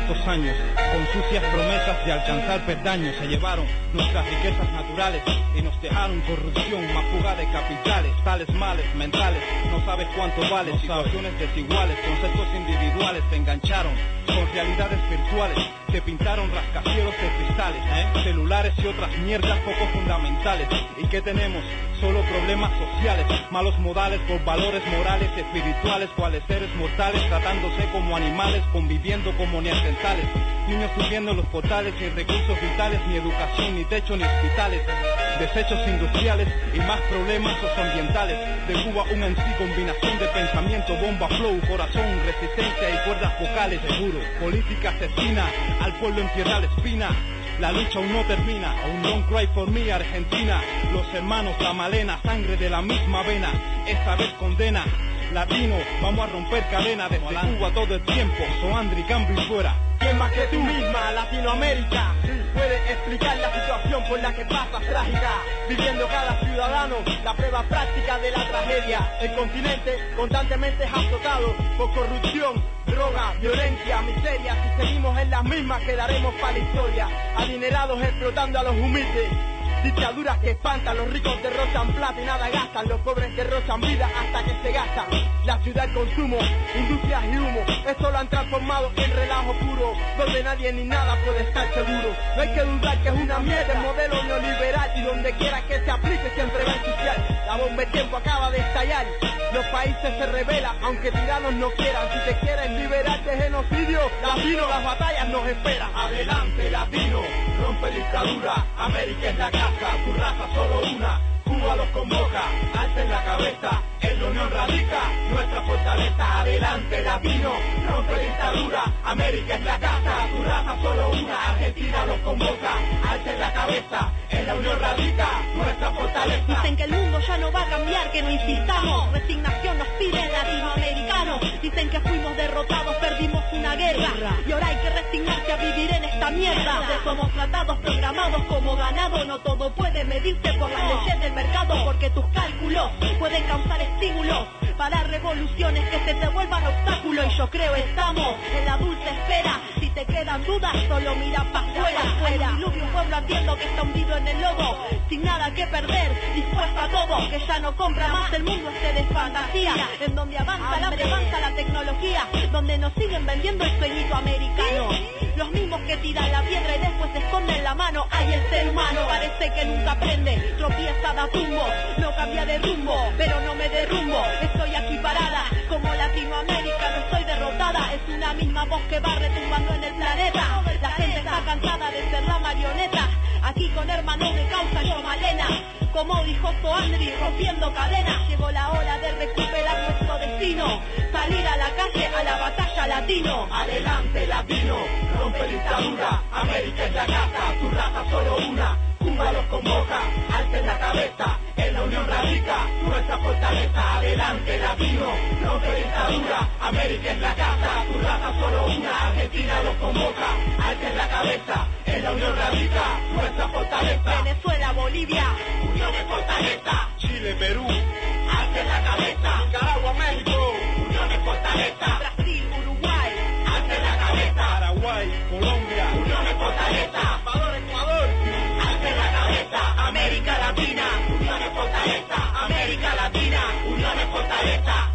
P: tantos años, con sucias promesas de alcanzar peldaños, se llevaron nuestras riquezas naturales y nos dejaron corrupción, más fuga de capitales, tales males mentales, no sabes cuánto vale, situaciones desiguales, conceptos individuales, te engancharon con realidades virtuales, te pintaron rascacielos de cristales, ¿eh? celulares y otras mierdas poco fundamentales. ¿Y qué tenemos? Solo problemas sociales, malos modales por valores morales y espirituales, cuales seres mortales tratándose como animales, conviviendo como neandertales, niños subiendo en los portales sin recursos vitales, ni educación, ni techo, ni hospitales, desechos industriales y más problemas socioambientales. De Cuba un en sí combinación de pensamiento, bomba, flow, corazón, resistencia y cuerdas vocales, seguro. Política asesina al pueblo en tierra la espina. La lucha aún no termina, aún don't cry for me, Argentina. Los hermanos, la malena, sangre de la misma vena, esta vez condena. Latino, vamos a romper cadena desde Cuba todo el tiempo, Soandri, cambio y fuera.
Q: ¿Quién más que tú misma, Latinoamérica, puede explicar la situación por la que pasas trágica? Viviendo cada ciudadano la prueba práctica de la tragedia. El continente constantemente es azotado por corrupción, droga, violencia, miseria. Si seguimos en las mismas quedaremos para la historia. Adinerados explotando a los humildes, dictaduras que espantan, los ricos derrochan plata y nada gastan, los pobres derrochan vida hasta que se gastan. La ciudad, el consumo, industrias y humo, esto lo han transformado en relajo puro, donde nadie ni nada puede estar seguro. No hay que dudar que es una mierda el modelo neoliberal, y donde quiera que se aplique siempre va a ensuciar. La bomba de tiempo acaba de estallar, los países se rebelan, aunque tiranos no quieran. Si te quieres liberar de genocidio, latino, las batallas nos esperan. Adelante, latino, rompe dictadura, América es la casa, tu raza solo una, Cuba los convoca, alcen la cabeza, en la unión radica nuestra fortaleza. Adelante, latino, rompe dictadura, América es la casa, tu raza solo una, Argentina los convoca, alcen la cabeza, en la unión radica nuestra fortaleza.
R: Dicen que el mundo ya no va a cambiar, que no insistamos, resignación nos piden latinoamericanos. Dicen que fuimos derrotados, perdimos una guerra, y ahora hay que resignarse a vivir en esta mierda. Somos tratados, programados como ganado, no todo puede medirse por las leyes del mercado, porque tus cálculos pueden causar estímulos para revoluciones que se te vuelvan obstáculos. Y yo creo estamos en la dulce espera, si te quedan dudas solo mira para afuera. Hay un diluvio, un pueblo ardiendo que está hundido en el lodo, sin nada que perder, dispuesto a todo, que ya no compra más el mundo este de fantasía, en donde avanza la avanza la tecnología, donde nos siguen vendiendo el sueñito americano. Los mismos que tiran la piedra y después se esconden la mano. Ay, el ser humano parece que nunca aprende, tropieza, da tumbo, no cambia de rumbo, pero no me derrumbo. Estoy aquí parada, como Latinoamérica, no estoy derrotada. Es una misma voz que va retumbando en el planeta. La gente está cansada de ser la marioneta, aquí con hermanos de causa, yo Malena. Como dijo Soandri, rompiendo cadenas, llegó la hora de recuperar nuestro destino, salir a la calle, a la batalla, latino.
Q: Adelante, latino, rompe dictadura, América es la casa, tu raza solo una, Cuba los convoca, alcen la cabeza, en la unión radica nuestra fortaleza. Adelante, latino, rompe dictadura, América es la casa, tu raza solo una, Argentina los convoca, alcen la cabeza, en la unión radica nuestra fortaleza.
R: Venezuela, Bolivia,
Q: unión es fortaleza.
P: Chile, Perú,
Q: alcen la cabeza.
P: Nicaragua, México,
Q: unión es fortaleza.
R: Brasil, Uruguay,
Q: alcen la cabeza.
P: Paraguay, Colombia,
Q: unión es fortaleza.
P: Salvador, Ecuador,
Q: alcen la cabeza. América Latina, unión es fortaleza. América Latina, unión es fortaleza.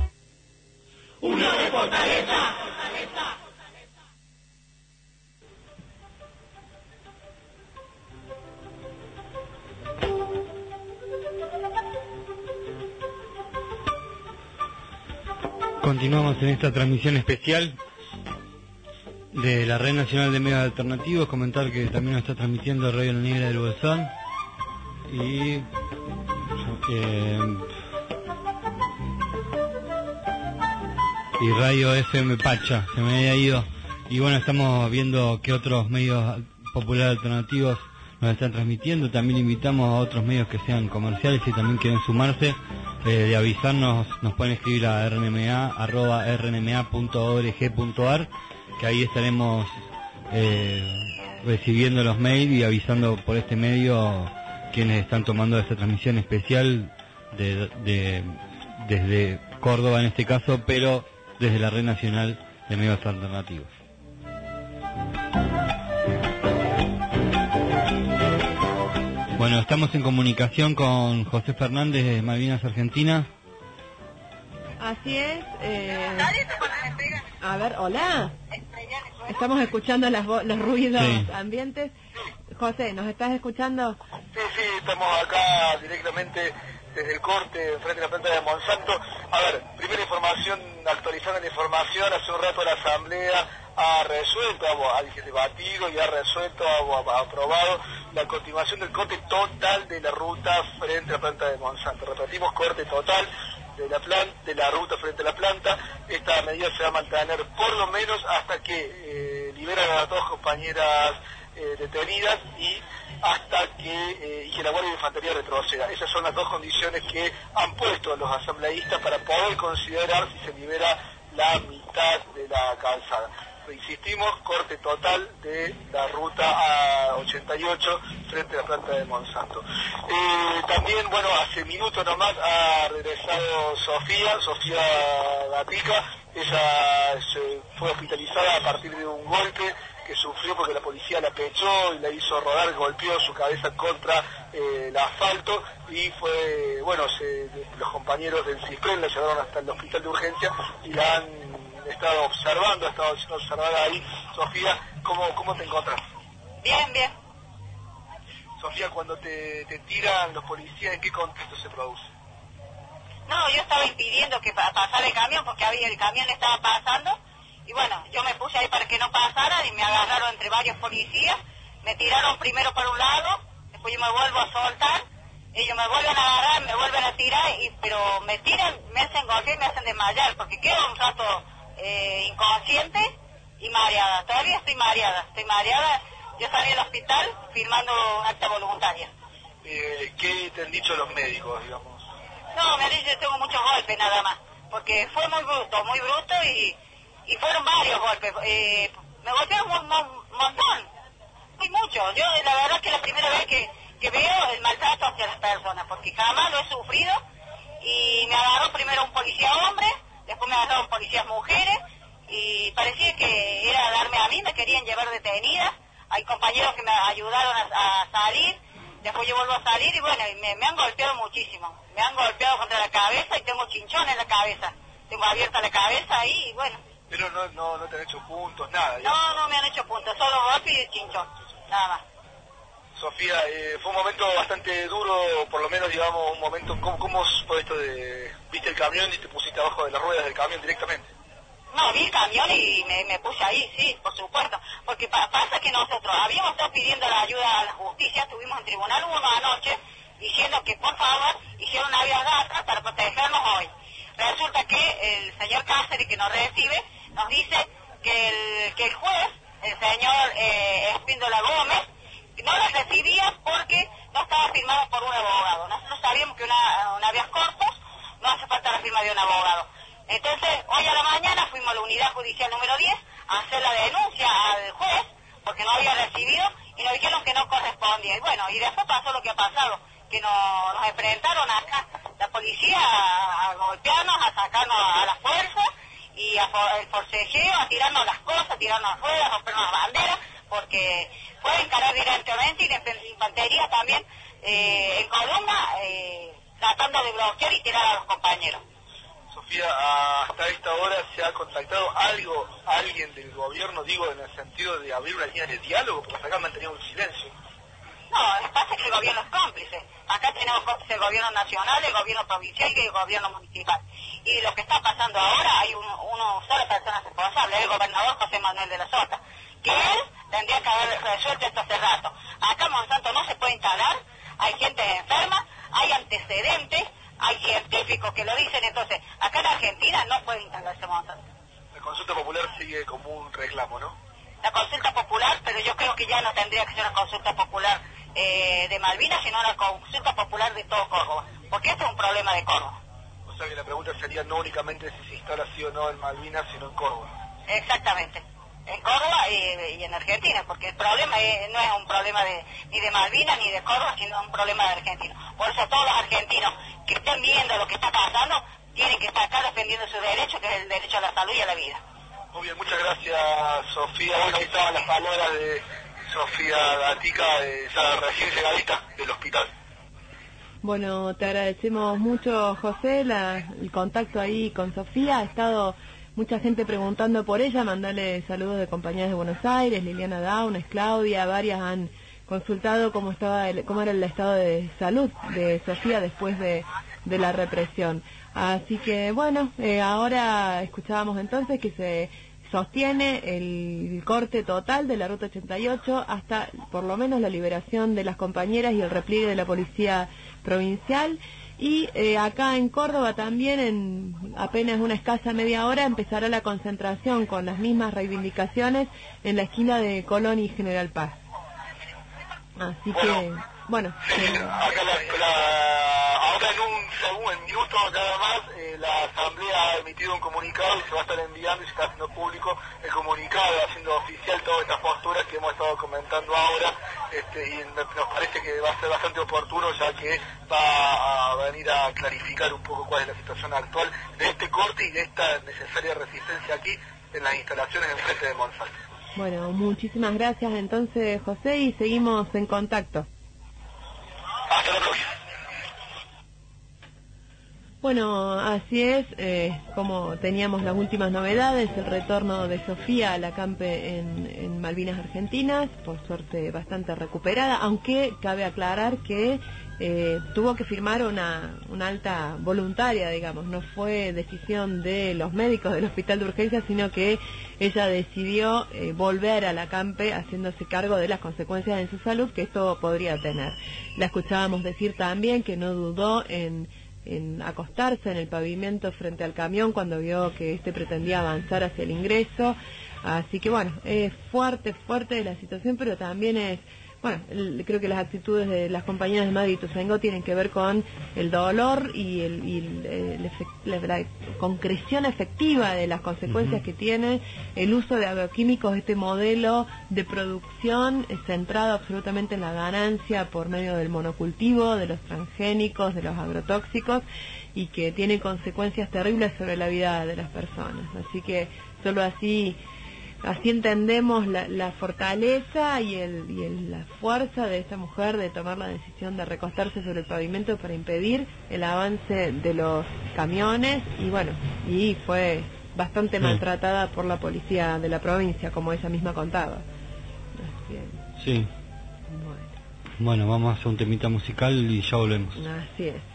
Q: Unión es fortaleza.
D: Continuamos en esta transmisión especial de la Red Nacional de Medios Alternativos. Comentar que también nos está transmitiendo Radio La Negra del Bolsón y eh, y Radio F M Pacha, se me había ido. Y bueno, estamos viendo que otros medios populares alternativos nos están transmitiendo. También invitamos a otros medios que sean comerciales y también quieren sumarse. Eh, de avisarnos, nos pueden escribir a r n m a arroba r n m a punto org punto a r, que ahí estaremos eh, recibiendo los mails y avisando por este medio quienes están tomando esta transmisión especial de, de, desde Córdoba en este caso, pero desde la Red Nacional de Medios Alternativos. Bueno, estamos en comunicación con José Fernández de Malvinas Argentina.
C: Así es. Eh... A ver, hola. Estamos escuchando las vo los ruidos sí. ambientes. José, ¿nos estás escuchando?
K: Sí, sí, estamos acá directamente desde el corte, frente a la planta de Monsanto. A ver, primera información, actualizando la información, hace un rato la Asamblea ha resuelto, ha debatido y ha resuelto, ha aprobado la continuación del corte total de la ruta frente a la planta de Monsanto. Repetimos, corte total de la plan, de la ruta frente a la planta. Esta medida se va a mantener por lo menos hasta que eh, liberan a las dos compañeras eh, detenidas y hasta que, eh, y que la Guardia de Infantería retroceda. Esas son las dos condiciones que han puesto los asambleístas para poder considerar si se libera la mitad de la calzada. Insistimos, corte total de la ruta A ochenta y ocho frente a la planta de Monsanto. Eh, también, bueno, hace minutos nomás ha regresado Sofía, Sofía Gatica. Ella se fue hospitalizada a partir de un golpe que sufrió porque la policía la pechó y la hizo rodar, golpeó su cabeza contra eh, el asfalto y fue, bueno, se, los compañeros del CISPREN la llevaron hasta el hospital de urgencia y la han estado observando, ha estado siendo observada ahí. Sofía, ¿cómo, cómo te encuentras?
N: Bien, bien.
K: Sofía, cuando te, te tiran los policías, ¿en qué contexto se produce?
N: No, yo estaba impidiendo que pasara el camión porque había el camión estaba pasando y bueno, yo me puse ahí para que no pasara y me agarraron entre varios policías, me tiraron primero para un lado, después yo me vuelvo a soltar, ellos me vuelven a agarrar, me vuelven a tirar, y pero me tiran, me hacen golpear y me hacen desmayar porque quedo un rato eh, inconsciente y mareada, todavía estoy mareada, estoy mareada, yo salí del hospital firmando un acta voluntaria.
K: Eh, ¿Qué te han dicho los médicos, digamos?
N: No, me han dicho que tengo muchos golpes nada más, porque fue muy bruto, muy bruto y, y fueron varios golpes. Eh, me golpearon un, un montón, muy mucho. Yo la verdad que es la primera vez que, que veo el maltrato hacia las personas, porque jamás lo he sufrido y me agarró primero un policía hombre, después me agarraron policías mujeres y parecía que era darme a mí, me querían llevar detenida. Hay compañeros que me ayudaron a, a salir. Después yo vuelvo a salir y bueno, me, me han golpeado muchísimo. Me han golpeado contra la cabeza y tengo chinchón en la cabeza. Tengo abierta la cabeza ahí y bueno.
K: Pero no no no te han hecho puntos, nada.
N: ¿Ya? No, no me han hecho puntos, solo golpe y chinchón, nada más.
K: Sofía, eh, fue un momento bastante duro, por lo menos digamos un momento, ¿cómo, cómo fue esto de, viste el camión y te pusiste abajo de las ruedas del camión directamente?
N: No, vi el camión y me, me puse ahí, sí, por supuesto. Porque pa pasa que nosotros habíamos estado pidiendo la ayuda a la justicia, estuvimos en Tribunal uno anoche, diciendo que por favor hicieron una vía data para protegernos hoy. Resulta que el señor Cáceres, que nos recibe, nos dice que el, que el juez, el señor eh, Espíndola Gómez, no la recibía porque no estaba firmado por un abogado. Nosotros sabíamos que una, una habeas corpus no hace falta la firma de un abogado. Entonces, hoy a la mañana fuimos a la unidad judicial número diez a hacer la denuncia al juez, porque no había recibido, y nos dijeron que no correspondía. Y bueno, y después pasó lo que ha pasado, que nos, nos enfrentaron acá, la policía, a, a golpearnos, a sacarnos a, a la fuerza, y a for, el forcejeo, a tirarnos las cosas, a tirarnos las ruedas, a rompernos las banderas, porque puede encarar directamente, y la infantería también, eh, en columna, eh, tratando de bloquear y tirar a los compañeros.
K: Sofía, hasta esta hora se ha contactado algo, alguien del gobierno, digo, en el sentido de abrir una línea de diálogo, porque hasta acá han mantenido un silencio.
N: No, lo que pasa es que el gobierno es cómplice. Acá tenemos cómplice el gobierno nacional, el gobierno provincial y el gobierno municipal. Y lo que está pasando ahora, hay un, una sola persona responsable, el gobernador José Manuel de la Sota, que él tendría que haber resuelto esto hace rato. Acá en Monsanto no se puede instalar, hay gente enferma, hay antecedentes, hay científicos que lo dicen, entonces acá en Argentina no puede instalarse Monsanto.
K: La consulta popular sigue como un reclamo, ¿no?
N: La consulta popular, pero yo creo que ya no tendría que ser una consulta popular eh, de Malvinas, sino una consulta popular de todo Córdoba, porque este es un problema de Córdoba.
K: O sea que la pregunta sería no únicamente si se instala sí o no en Malvinas, sino en Córdoba.
N: Exactamente, en Córdoba y, y en Argentina, porque el problema es, no es un problema de, ni de Malvinas ni de Córdoba, sino un problema de Argentina. Por eso todos los argentinos que estén viendo lo que está pasando tienen que estar acá defendiendo su derecho, que es el derecho a la salud y a la vida.
K: Muy bien, muchas gracias, Sofía. Bueno, ahí estaban las palabras de Sofía Gatica, eh, ya recién llegadita del hospital.
C: Bueno, te agradecemos mucho, José, la, el contacto ahí con Sofía. Ha estado mucha gente preguntando por ella, mandarle saludos de compañías de Buenos Aires, Liliana Daunes, Claudia, varias han consultado cómo estaba el, cómo era el estado de salud de Sofía después de, de la represión. Así que bueno, eh, ahora escuchábamos entonces que se sostiene el corte total de la ruta ochenta y ocho hasta por lo menos la liberación de las compañeras y el repliegue de la policía provincial. Y eh, acá en Córdoba también en apenas una escasa media hora empezará la concentración con las mismas reivindicaciones en la esquina de Colón y General Paz. Así que, bueno.
K: Sí,
C: eh,
K: acá la, la, ahora en un segundo, en minutos nada más, eh, la Asamblea ha emitido un comunicado y se va a estar enviando y se está haciendo público el comunicado, haciendo oficial todas estas posturas que hemos estado comentando ahora, este, y me, nos parece que va a ser bastante oportuno ya que va a venir a clarificar un poco cuál es la situación actual de este corte y de esta necesaria resistencia aquí en las instalaciones en frente de Monsalve.
C: bueno, muchísimas gracias entonces, José, y seguimos en contacto.
K: Hasta la próxima.
C: Bueno, así es, eh, como teníamos las últimas novedades, el retorno de Sofía a la campe en, en Malvinas Argentinas, por suerte bastante recuperada, aunque cabe aclarar que eh, tuvo que firmar una, una alta voluntaria, digamos, no fue decisión de los médicos del hospital de urgencias, sino que ella decidió eh, volver a la campe haciéndose cargo de las consecuencias en su salud que esto podría tener. La escuchábamos decir también que no dudó en en acostarse en el pavimento frente al camión cuando vio que este pretendía avanzar hacia el ingreso. Así que bueno, es fuerte, fuerte la situación, pero también es, bueno, el, creo que las actitudes de las compañeras de Madrid y Ituzaingó tienen que ver con el dolor y, el, y el, el efect, la, la concreción efectiva de las consecuencias uh-huh. que tiene el uso de agroquímicos, este modelo de producción centrado absolutamente en la ganancia por medio del monocultivo, de los transgénicos, de los agrotóxicos, y que tiene consecuencias terribles sobre la vida de las personas. Así que solo así Así entendemos la, la fortaleza y, el, y el, la fuerza de esta mujer de tomar la decisión de recostarse sobre el pavimento para impedir el avance de los camiones, y bueno, y fue bastante sí. maltratada por la policía de la provincia, como ella misma contaba. Así es.
D: Sí.
C: Bueno.
D: Bueno, vamos a hacer un temita musical y ya volvemos.
C: Así es.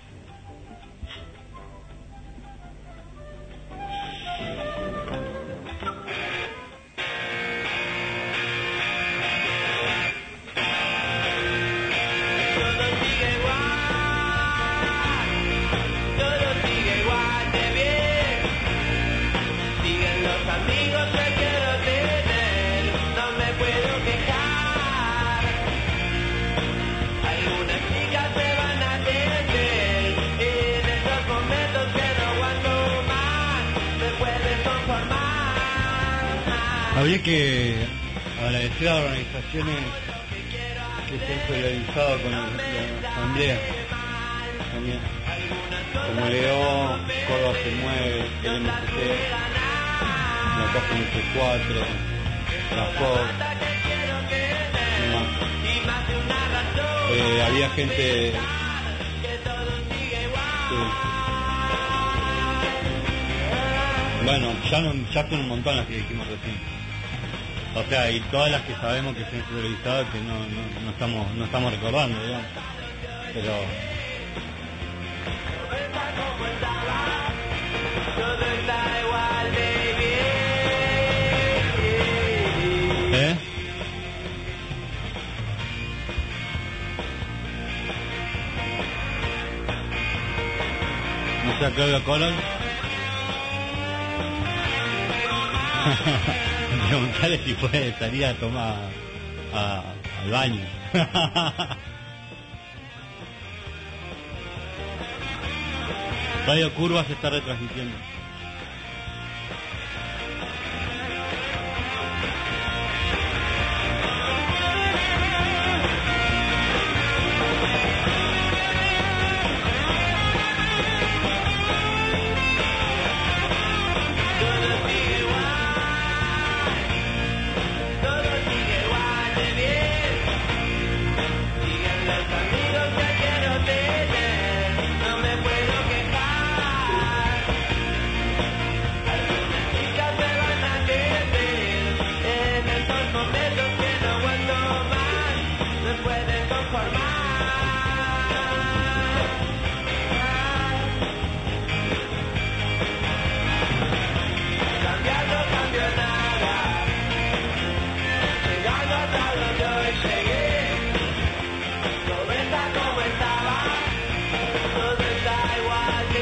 D: Habría que agradecer a organizaciones que se han solidarizado con la, la asamblea también, como León, Córdoba se mueve, el M C C, la Caja M C cuatro, la Fox, eh, había gente sí. Bueno, ya, no, ya son un montón las que dijimos recién. O sea, y todas las que sabemos que se han solidarizado que no, no, no estamos no estamos recordando, digamos. Pero ¿eh? ¿No sea Claudia Colón? Preguntarle si puede salir a tomar a, al baño. Radio Curva se está retransmitiendo.
E: Todo sigue igual de bien. puede conformar. Cambiar no cambio nada, llegando hasta donde hoy llegué. Todo está como estaba, todo está igual que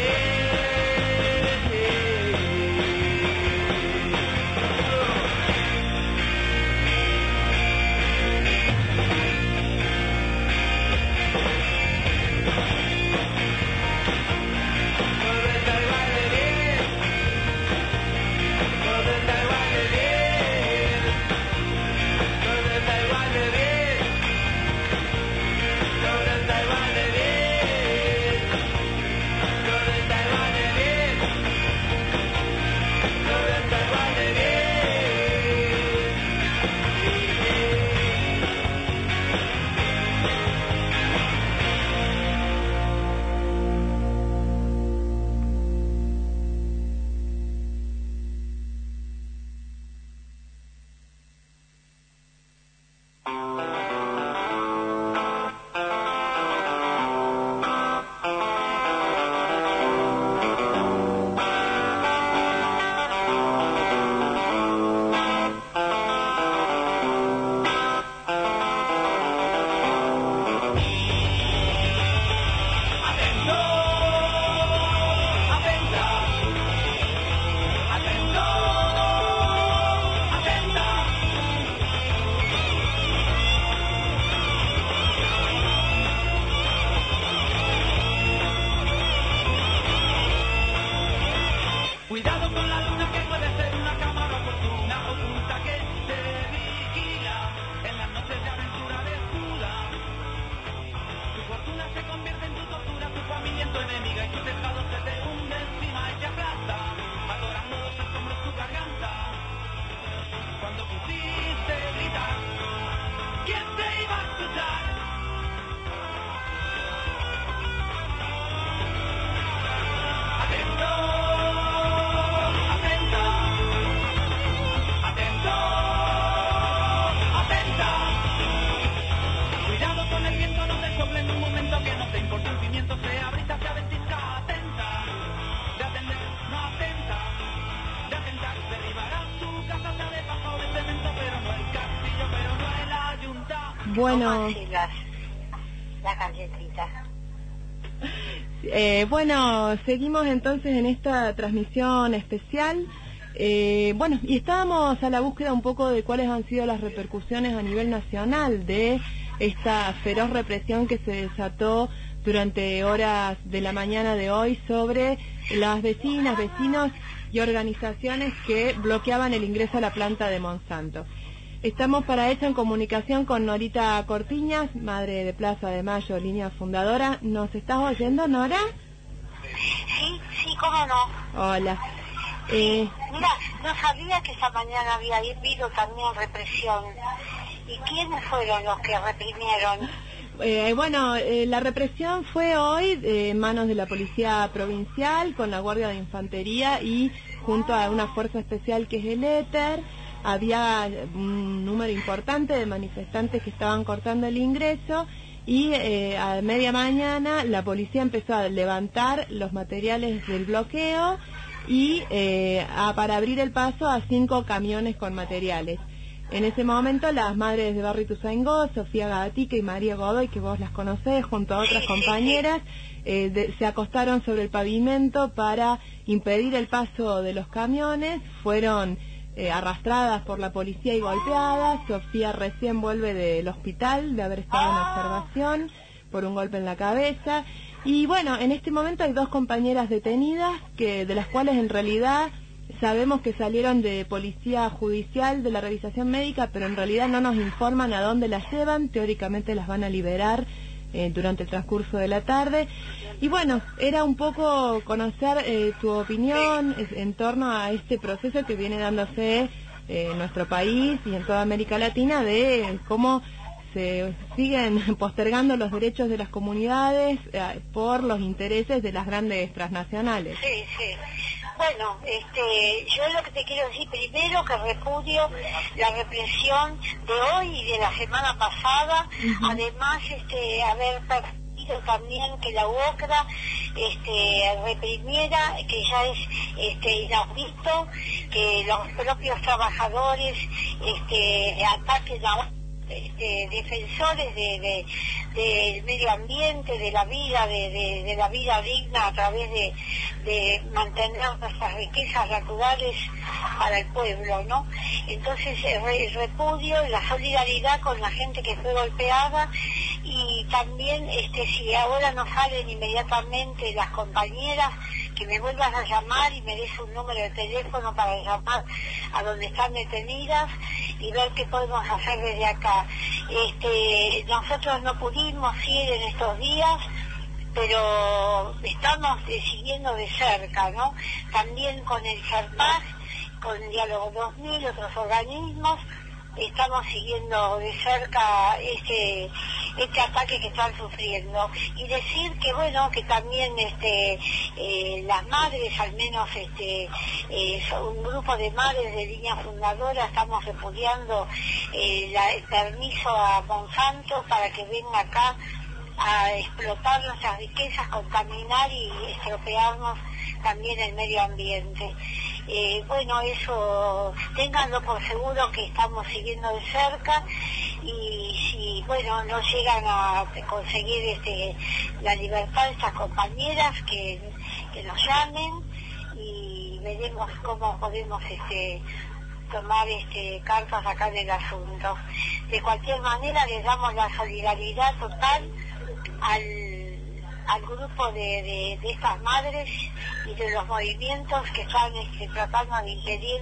C: Bueno,
S: las, las galletitas.
C: Eh, bueno, seguimos entonces en esta transmisión especial. Eh, bueno, y estábamos a la búsqueda un poco de cuáles han sido las repercusiones a nivel nacional de esta feroz represión que se desató durante horas de la mañana de hoy sobre las vecinas, vecinos y organizaciones que bloqueaban el ingreso a la planta de Monsanto. Estamos para eso en comunicación con Norita Cortiñas, madre de Plaza de Mayo, línea fundadora. ¿Nos estás oyendo, Nora?
S: Sí, sí, cómo no.
C: Hola. Eh...
S: Mira, no sabía que esta mañana había habido también represión. ¿Y quiénes fueron los que reprimieron?
C: Eh, bueno, eh, la represión fue hoy eh, en manos de la Policía Provincial con la Guardia de Infantería y junto a una fuerza especial que es el Éter. Había un número importante de manifestantes que estaban cortando el ingreso y eh, a media mañana la policía empezó a levantar los materiales del bloqueo y eh, a, para abrir el paso a cinco camiones con materiales. En ese momento las madres de Barrio Ituzaingó, Sofía Gatica y María Godoy, que vos las conocés, junto a otras compañeras, eh, de, se acostaron sobre el pavimento para impedir el paso de los camiones. Fueron Eh, arrastradas por la policía y golpeadas. Sofía recién vuelve del hospital de haber estado en observación por un golpe en la cabeza. Y bueno, en este momento hay dos compañeras detenidas, que de las cuales en realidad sabemos que salieron de policía judicial de la revisación médica, pero en realidad no nos informan a dónde las llevan. Teóricamente las van a liberar eh, durante el transcurso de la tarde. Y bueno, era un poco conocer eh, tu opinión en torno a este proceso que viene dándose eh, en nuestro país y en toda América Latina, de cómo se siguen postergando los derechos de las comunidades eh, por los intereses de las grandes transnacionales.
S: Sí, sí. Bueno, este, yo lo que te quiero decir primero que repudio la represión de hoy y de la semana pasada, uh-huh. Además, este, haber permitido también que la U O C R A este, reprimiera, que ya es este, inaudito, que los propios trabajadores este, ataquen a Este, defensores de, de, del medio ambiente, de la vida, de, de, de la vida digna a través de, de mantener nuestras riquezas naturales para el pueblo, ¿no? Entonces el repudio, la solidaridad con la gente que fue golpeada y también este, si ahora no salen inmediatamente las compañeras, que me vuelvas a llamar y me des un número de teléfono para llamar a donde están detenidas y ver qué podemos hacer desde acá. Este, nosotros no pudimos ir en estos días, pero estamos eh, siguiendo de cerca, ¿no? También con el CERPAS, con Diálogo dos mil, otros organismos, estamos siguiendo de cerca este este ataque que están sufriendo y decir que bueno que también este eh, las madres, al menos este eh, un grupo de madres de línea fundadora, estamos repudiando eh, la, el permiso a Monsanto para que venga acá a explotar nuestras riquezas, contaminar y estropearnos también el medio ambiente. Eh, bueno, eso, ténganlo por seguro que estamos siguiendo de cerca y si, bueno, no llegan a conseguir este, la libertad de estas compañeras, que, que nos llamen y veremos cómo podemos este, tomar este, cartas acá en el asunto. De cualquier manera, les damos la solidaridad total al al grupo de, de, de estas madres y de los movimientos que están este, tratando de impedir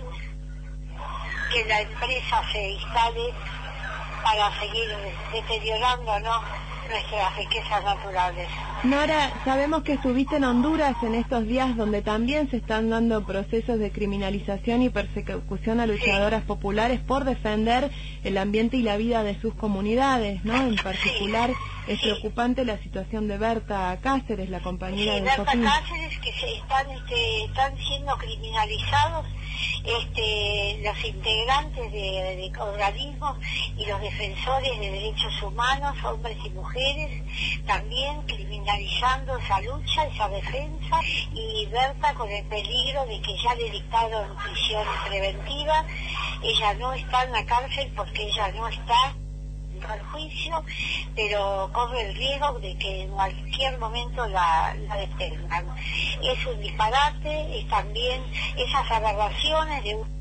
S: que la empresa se instale para seguir deteriorando, ¿no?, nuestras riquezas naturales.
C: Nora, sabemos que estuviste en Honduras en estos días donde también se están dando procesos de criminalización y persecución a luchadoras sí. populares por defender el ambiente y la vida de sus comunidades, ¿no? En particular sí. es sí. preocupante la situación de Berta Cáceres, la compañera sí, de
S: Berta
C: Sofía.
S: Cáceres, que se están, este, están siendo criminalizados este, los integrantes de, de organismos y los defensores de derechos humanos, hombres y mujeres, también criminalizando esa lucha, esa defensa, y Berta con el peligro de que ya le dictaron prisión preventiva. Ella no está en la cárcel porque ella no está al juicio, pero corre el riesgo de que en cualquier momento la, la detengan. Es un disparate, es también esas aberraciones de un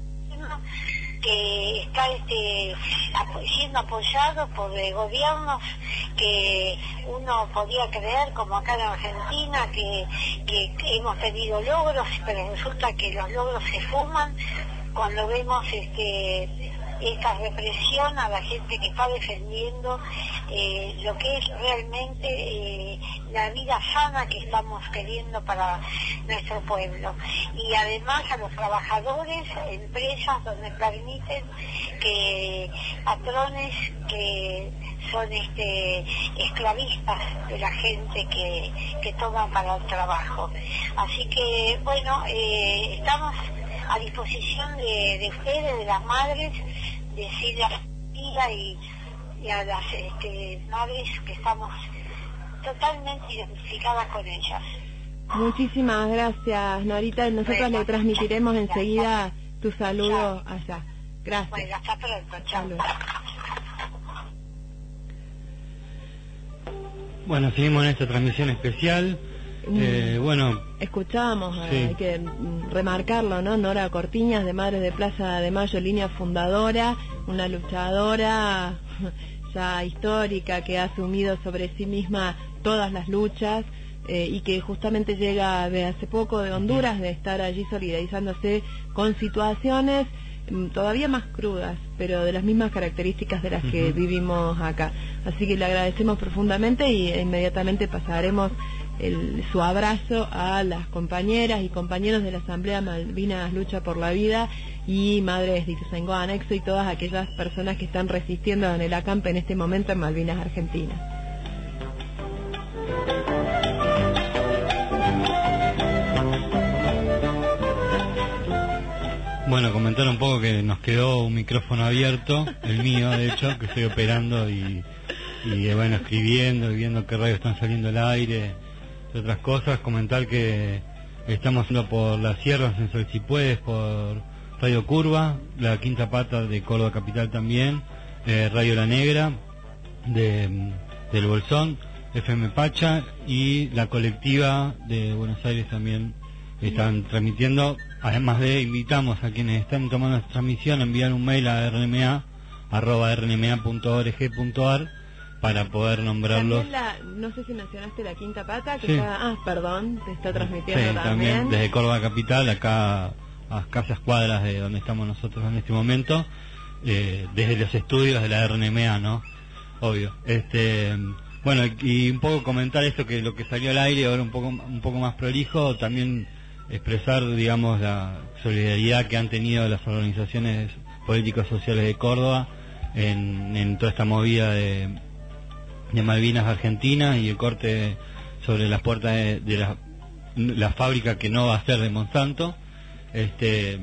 S: que está este, siendo apoyado por eh, gobiernos que uno podía creer, como acá en Argentina, que, que, que hemos tenido logros, pero resulta que los logros se fuman cuando vemos este esta represión a la gente que está defendiendo eh, lo que es realmente eh, la vida sana que estamos queriendo para nuestro pueblo. Y además a los trabajadores, empresas donde permiten que patrones que son este esclavistas de la gente que, que toman para el trabajo. Así que, bueno, eh, estamos a disposición de, de ustedes, de las madres, decirle a la familia y, y a las este, madres que estamos totalmente identificadas con ellas.
C: Muchísimas gracias, Norita. Nosotros bueno, le transmitiremos ya, enseguida ya. tu saludo chao. allá. Gracias.
S: Bueno, hasta pronto. Chao.
D: Bueno, seguimos en esta transmisión especial. Eh, bueno,
C: escuchábamos,
D: sí.
C: hay que remarcarlo, ¿no? Nora Cortiñas, de Madres de Plaza de Mayo, línea fundadora, una luchadora ya histórica que ha asumido sobre sí misma todas las luchas eh, y que justamente llega de hace poco de Honduras, de estar allí solidarizándose con situaciones todavía más crudas, pero de las mismas características de las uh-huh. que vivimos acá. Así que le agradecemos profundamente y inmediatamente pasaremos el, su abrazo a las compañeras y compañeros de la Asamblea Malvinas Lucha por la Vida y Madres de Ituzaingó Anexo y todas aquellas personas que están resistiendo en el acampe en este momento en Malvinas, Argentina.
D: Bueno, comentar un poco que nos quedó un micrófono abierto, el mío de hecho, que estoy operando y, y bueno, escribiendo y viendo qué radios están saliendo al aire, y otras cosas. Comentar que estamos haciendo por las sierras en Sol Si Puedes, por Radio Curva, la Quinta Pata de Córdoba Capital también, eh, Radio La Negra de, del Bolsón, F M Pacha y la colectiva de Buenos Aires también están transmitiendo. Además de, invitamos a quienes están tomando esta transmisión a enviar un mail a r n m a arroba r n m a punto org punto a r para poder nombrarlos.
C: La, no sé si mencionaste la Quinta Pata, que
D: sí.
C: está, ah, perdón, te está transmitiendo
D: sí,
C: también.
D: también desde Córdoba Capital, acá a escasas cuadras de donde estamos nosotros en este momento, eh, desde los estudios de la R N M A, ¿no? Obvio. Este, bueno, y un poco comentar esto, que lo que salió al aire ahora un poco un poco más prolijo, también expresar, digamos, la solidaridad que han tenido las organizaciones políticos sociales de Córdoba en, en toda esta movida de, de Malvinas Argentina y el corte sobre las puertas de, de la, la fábrica que no va a ser de Monsanto, este,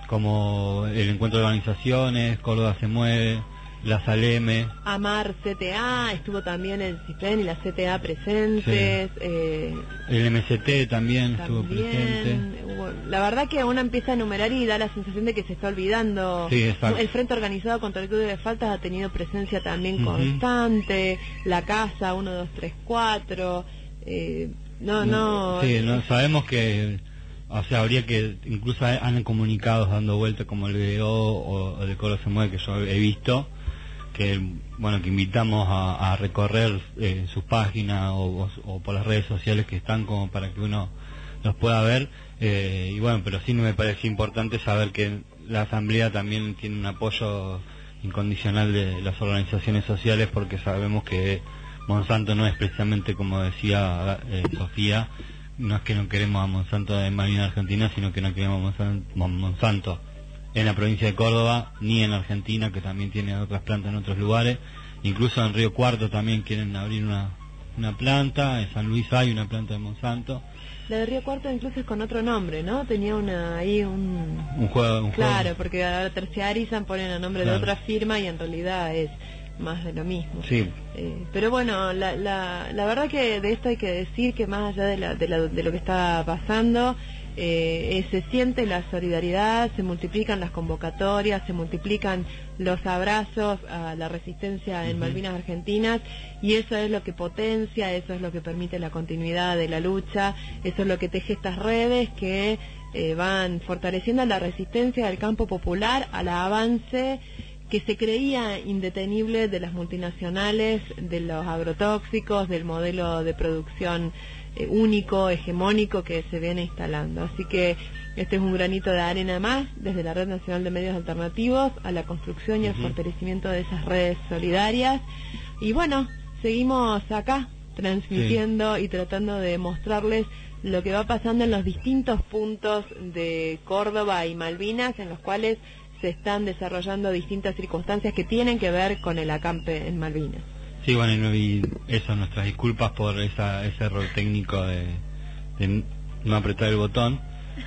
D: como el encuentro de organizaciones, Córdoba se mueve, la Saleme,
C: Amar C T A, estuvo también el CIPEN y la C T A presentes,
D: sí.
C: eh,
D: el M S T también, también estuvo presente.
C: Hubo, la verdad que uno empieza a enumerar y da la sensación de que se está olvidando.
D: Sí, exacto.
C: El Frente Organizado contra el Código de Faltas ha tenido presencia también
D: Uh-huh.
C: constante, la Casa uno, dos, tres, cuatro, eh, no, no...
D: Sí, no, sabemos que, o sea, habría que, incluso han comunicados dando vuelta como el B O o, o el Coro se mueve, que yo he visto, que bueno, que invitamos a, a recorrer eh, sus páginas o, o, o por las redes sociales que están, como para que uno los pueda ver, eh, y bueno, pero sí me parece importante saber que la Asamblea también tiene un apoyo incondicional de las organizaciones sociales, porque sabemos que Monsanto no es precisamente, como decía eh, Sofía, no es que no queremos a Monsanto en Malvinas Argentina, sino que no queremos Monsanto, Monsanto en la provincia de Córdoba, ni en Argentina, que también tiene otras plantas en otros lugares. Incluso en Río Cuarto también quieren abrir una, una planta, en San Luis hay una planta de Monsanto.
C: La de Río Cuarto incluso es con otro nombre, ¿no? Tenía una ahí un...
D: Un juego, un
C: Claro,
D: juego.
C: porque ahora terciarizan, ponen a nombre
D: Claro.
C: de otra firma y en realidad es más de lo mismo.
D: Sí.
C: Eh, pero bueno, la, la, la verdad que de esto hay que decir que más allá de, la, de, la, de lo que está pasando, eh, eh, se siente la solidaridad, se multiplican las convocatorias, se multiplican los abrazos a la resistencia en
D: Ujú.
C: Malvinas Argentinas, y eso es lo que potencia, eso es lo que permite la continuidad de la lucha, eso es lo que teje estas redes que eh, van fortaleciendo la resistencia del campo popular al avance que se creía indetenible de las multinacionales, de los agrotóxicos, del modelo de producción eh, único, hegemónico que se viene instalando. Así que este es un granito de arena más desde la Red Nacional de Medios Alternativos a la construcción y el
D: Ujú.
C: fortalecimiento de esas redes solidarias. Y bueno, seguimos acá transmitiendo y tratando de mostrarles lo que va pasando en los distintos puntos de Córdoba y Malvinas, en los cuales se están desarrollando distintas circunstancias que tienen que ver con el acampe en Malvinas.
D: Sí, bueno, y, no- y eso, nuestras disculpas por esa, ese error técnico de, de no apretar el botón,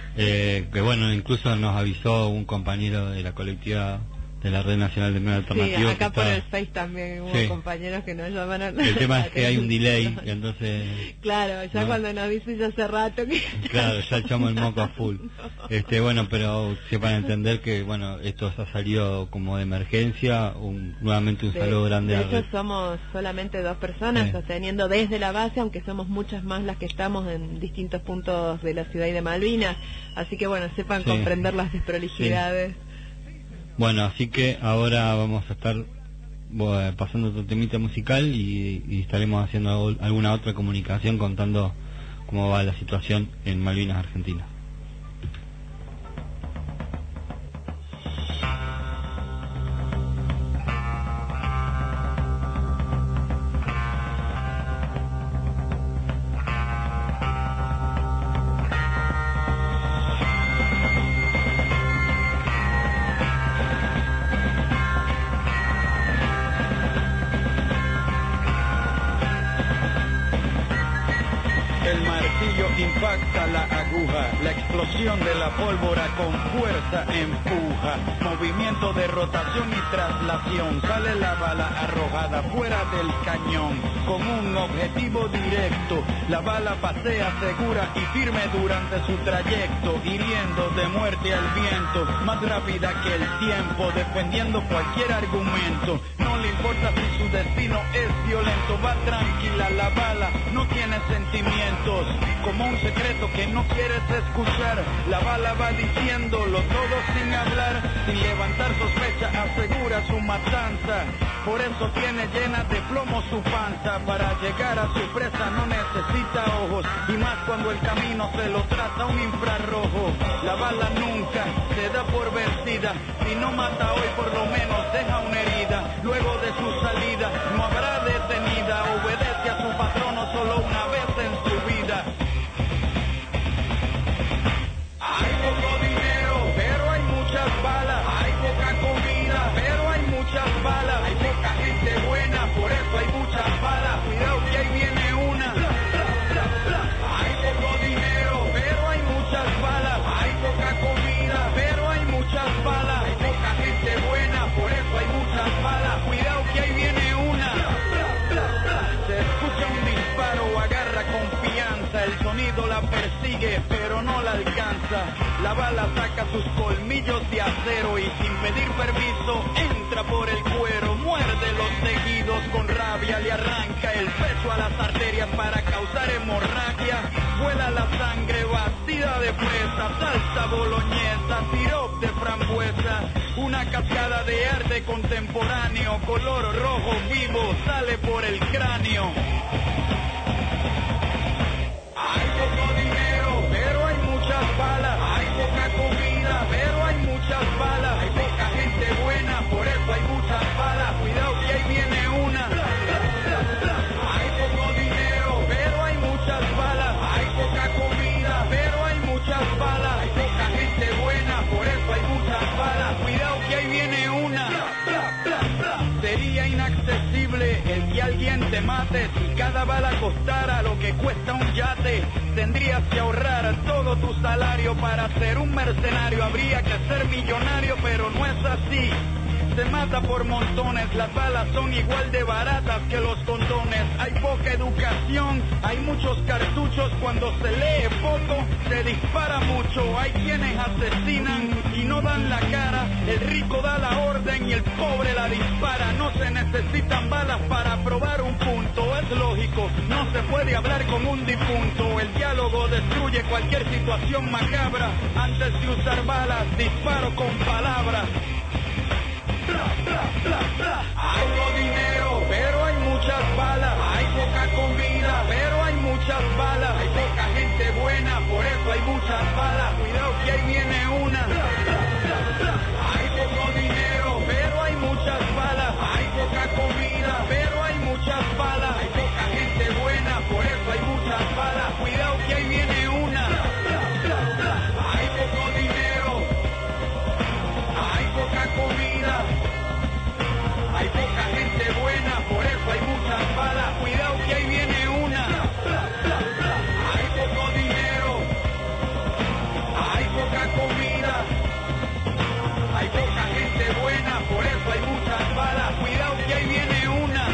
D: eh, que bueno, incluso nos avisó un compañero de la colectiva de la Red Nacional de Medios
C: Sí,
D: Alternativos.
C: acá
D: que
C: por
D: está-
C: el Face también hubo
D: Sí.
C: compañeros que nos llamaron.
D: El tema es que hay un delay, y entonces...
C: Claro, ya
D: No.
C: cuando nos dice ya hace rato que...
D: Claro, ya echamos el moco a full. Este, bueno, pero sepan entender que, bueno, esto ha salido como de emergencia, un, nuevamente un
C: De-
D: saludo grande
C: de
D: a
C: hecho
D: Red.
C: somos solamente dos personas
D: Sí.
C: sosteniendo desde la base, aunque somos muchas más las que estamos en distintos puntos de la ciudad y de Malvinas, así que bueno, sepan
D: Sí.
C: comprender las desprolijidades.
D: Bueno, así que ahora vamos a estar bueno, pasando otro temita musical y, y estaremos haciendo algo- alguna otra comunicación contando cómo va la situación en Malvinas, Argentina.
T: El martillo impacta la aguja, la explosión de la pólvora con fuerza empuja. Movimiento de rotación y traslación, sale la bala arrojada fuera del cañón. Con un objetivo directo, la bala pasea segura y firme durante su trayecto, hiriendo de muerte al viento, más rápida que el tiempo, defendiendo cualquier argumento. No le importa si su destino es violento, va tranquila la bala, no tiene sentimientos. Como un secreto que no quieres escuchar, la bala va diciéndolo todo sin hablar, sin levantar sospecha, asegura su matanza. Por eso tiene llena de plomo su panza, para llegar a su presa no necesita ojos, y más cuando el camino se lo traza un infrarrojo. La bala nunca se da por vencida, si no mata hoy por lo menos deja una herida. Luego de su salida no habrá detenida, obedece a su patrono solo una vez en su vida. Hay poco dinero, pero hay muchas balas. Hay poca comida, pero hay muchas balas. Hay poca gente buena, por eso hay muchas balas. Cuidado que ahí viene una. Hay poco dinero, pero hay muchas balas. Hay poca comida, pero hay muchas balas. Hay poca gente buena, por eso hay muchas balas. Cuidado que ahí viene una. Se escucha un disparo, agarra confianza. El sonido la persigue, pero no la alcanza. La bala saca sus colmillos de acero y sin pedir permiso entra por el cuero. Muerde los tejidos con rabia, le arranca el pecho a las arterias para causar hemorragia. Vuela la sangre vacía de presa, salsa boloñesa, sirop de frambuesa. Una cascada de arte contemporáneo, color rojo vivo, sale por el cráneo. Hay poco dinero, pero hay muchas balas. Hay poca comida, pero hay muchas balas. Hay poca gente buena, por eso hay muchas balas. Cuidado que ahí viene una. Hay poco dinero, pero hay muchas balas. Hay poca comida, pero hay muchas balas. Hay poca gente buena, por eso hay muchas balas. Cuidado que ahí viene una. Sería inaccesible el que alguien te mate. Si cada bala costara lo que cuesta un yate, tendrías que ahorrar todo tu salario para ser un mercenario. Habría que ser millonario, pero no es así. Se mata por montones, las balas son igual de baratas que los condones. Hay poca educación, hay muchos cartuchos, cuando se lee poco, se dispara mucho. Hay quienes asesinan y no dan la cara, el rico da la orden y el pobre la dispara. No se necesitan balas para probar un punto, es lógico, no se puede hablar con un difunto. El diálogo destruye cualquier situación macabra, antes de usar balas, disparo con palabras. Hay poco dinero, pero hay muchas balas. Hay poca comida, pero hay muchas balas. Hay poca gente buena, por eso hay muchas balas. Cuidado que ahí viene una. Hay poco dinero, pero hay muchas balas. Hay poca comida, pero hay muchas balas. Hay poca gente buena, por eso hay muchas balas. Cuidado que ahí viene una. Hay poco dinero, hay poca comida. Hay poca gente buena, por eso hay muchas balas. Cuidado que ahí viene una. Hay poco dinero, hay poca comida. Hay poca gente buena, por eso hay muchas balas. Cuidado que ahí viene una.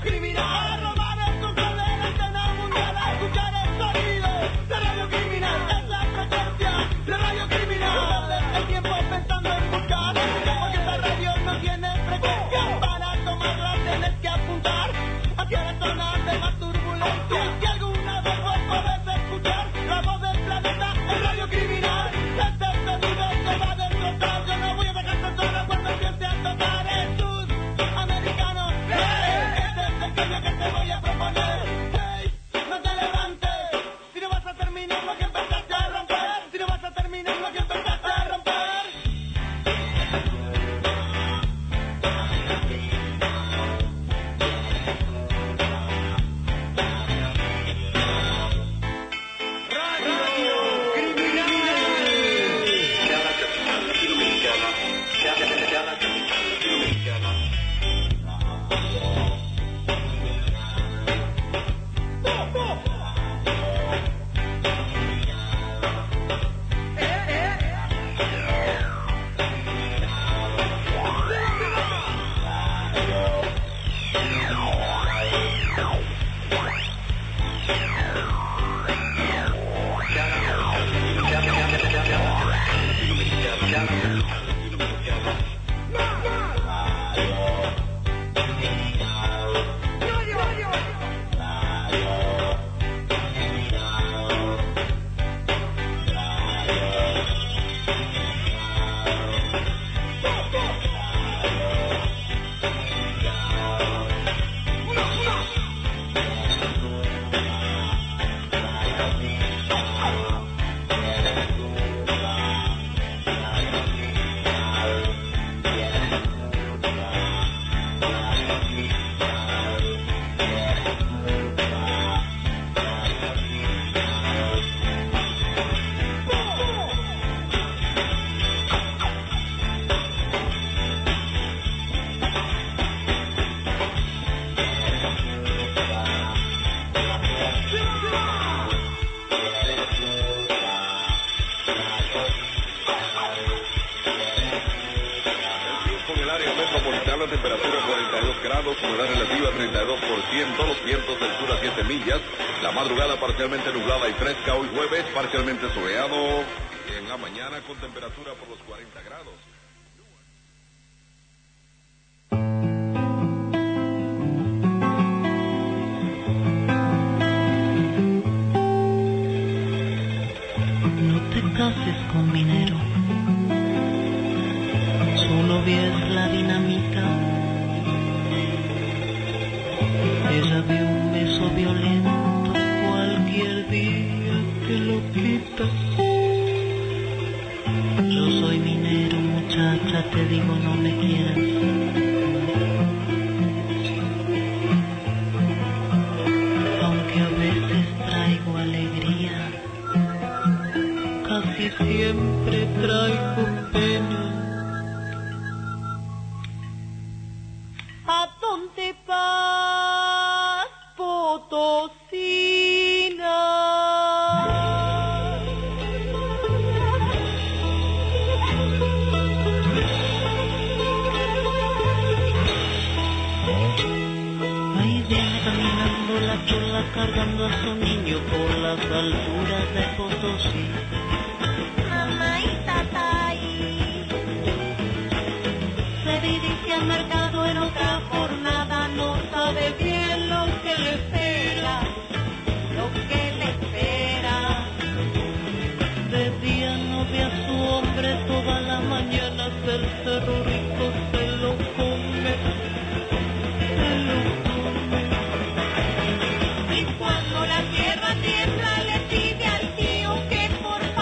E: Criminal. A robar el control de la escena mundial, a escuchar el sonido de Radio Criminal. Es la frecuencia de Radio Criminal. No perder el tiempo pensando en buscar, porque esta radio no tiene frecuencia. Para tomarla tienes que apuntar hacia la zona de más turbulencia. Si alguna vez vos podés escuchar la voz del planeta en Radio Criminal, este sonido te va a destrozar. Yo no voy a dejarte sola cuando empiece a tocar el sudamericano. Hey, este es el cambio que te voy a proponer. Hey, no te levantes si no vas a terminar lo que empezaste a romper. Si no vas a terminar lo que empezaste a romper.
U: La temperatura cuarenta y dos grados, humedad relativa treinta y dos por ciento, los vientos del sur a siete millas, la madrugada parcialmente nublada y fresca, hoy jueves parcialmente soleado, en la mañana con temperatura por los cuarenta grados.
J: No te cases con minero, su novia es la dinamita. Ella vio un beso violento cualquier día que lo quita. Yo soy minero, muchacha, te digo no me quieras. Aunque a veces traigo alegría, casi siempre traigo pena. ¿A dónde vas, Potosina? Ahí viene caminando la chola cargando a su niño por las alturas de Potosí. Mamá está ahí. Se dirige al mercado en otra jornada, no sabe bien lo que le espera, lo que le espera. De día no ve a su hombre, toda la mañana del cerro rico se lo come, se lo come. Y cuando la tierra tiembla le pide al tío que por favor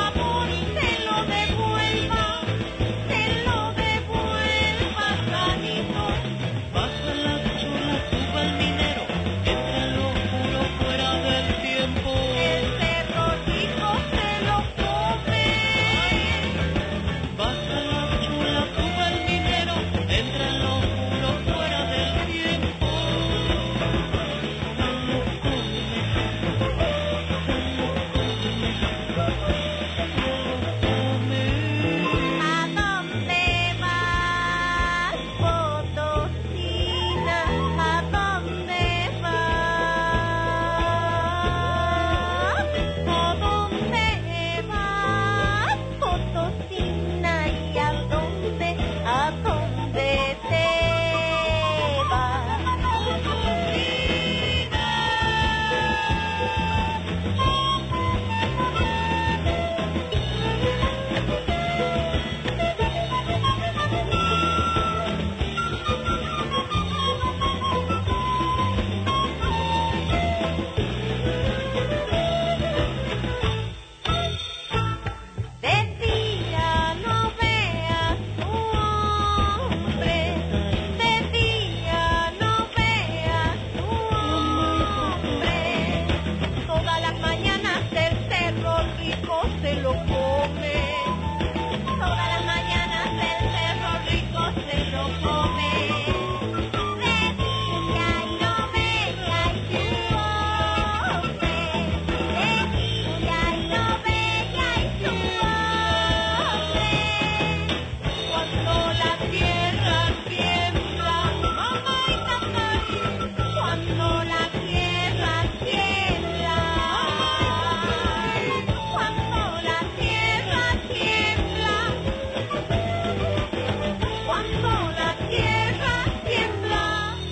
R: se lo come. Todas las mañanas el perro rico se lo come. Renuncia y no venga y su hombre. Renuncia y no venga y su hombre. Cuando la tierra tiembla, mamá y papá, cuando la tierra tiembla, cuando la tierra tiembla, cuando la tierra tiembla.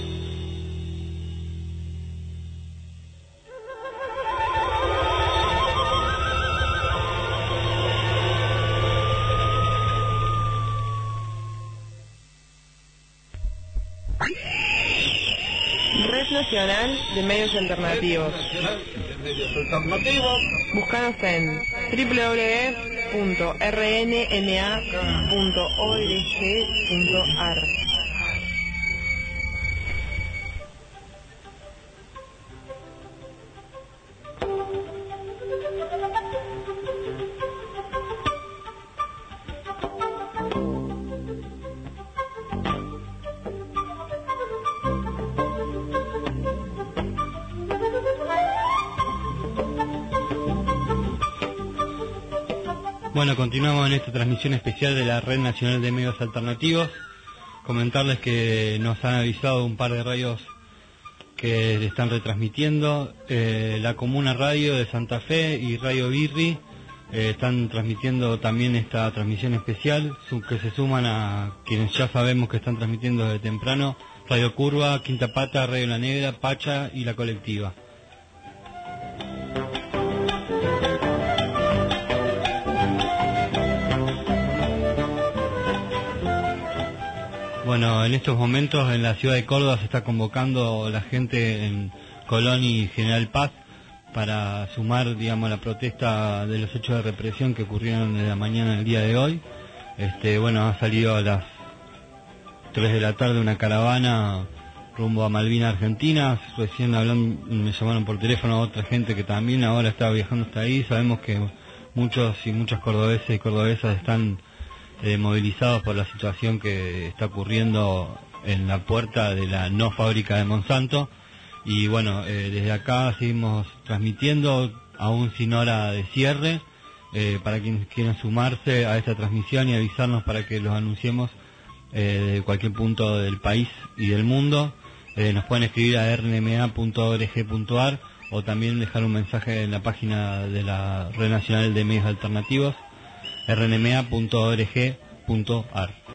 C: Red Nacional de Medios Alternativos. Búscanos en doble u doble u doble u punto r n m a punto org punto a r.
D: Bueno, continuamos en esta transmisión especial de la Red Nacional de Medios Alternativos. Comentarles que nos han avisado un par de radios que están retransmitiendo. Eh, la Comuna Radio de Santa Fe y Radio Birri eh, están transmitiendo también esta transmisión especial, su- que se suman a quienes ya sabemos que están transmitiendo desde temprano: Radio Curva, Quinta Pata, Radio La Negra, Pacha y La Colectiva. Bueno, en estos momentos en la ciudad de Córdoba se está convocando la gente en Colón y General Paz para sumar, digamos, la protesta de los hechos de represión que ocurrieron de la mañana del día de hoy. Este, bueno, ha salido a las tres de la tarde una caravana rumbo a Malvinas, Argentina. Recién hablan, me llamaron por teléfono a otra gente que también ahora está viajando hasta ahí. Sabemos que muchos y muchas cordobeses y cordobesas están eh, movilizados por la situación que está ocurriendo en la puerta de la no fábrica de Monsanto. Y bueno, eh, desde acá seguimos transmitiendo, aún sin hora de cierre, eh, para quienes quieran sumarse a esta transmisión y avisarnos para que los anunciemos eh, de cualquier punto del país y del mundo. Eh, nos pueden escribir a r n m a punto org punto a r o también dejar un mensaje en la página de la Red Nacional de Medios Alternativos, r n m a punto org punto a r.